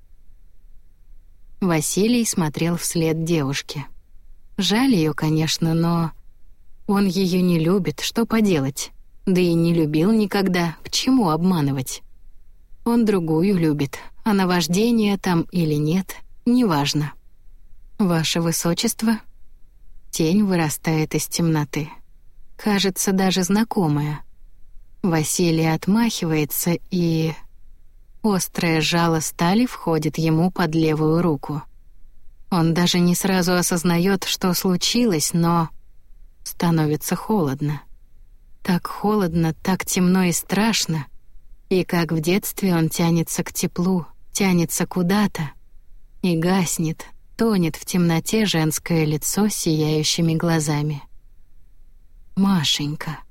Василий смотрел вслед девушке. Жаль ее, конечно, но... Он ее не любит, что поделать? Да и не любил никогда, к чему обманывать? Он другую любит, а наваждение там или нет, неважно. «Ваше высочество?» Тень вырастает из темноты. Кажется, даже знакомая. Василий отмахивается, и... острое жало стали входит ему под левую руку. Он даже не сразу осознает, что случилось, но... становится холодно. Так холодно, так темно и страшно. И как в детстве он тянется к теплу, тянется куда-то. И гаснет, тонет в темноте женское лицо с сияющими глазами. Машенька.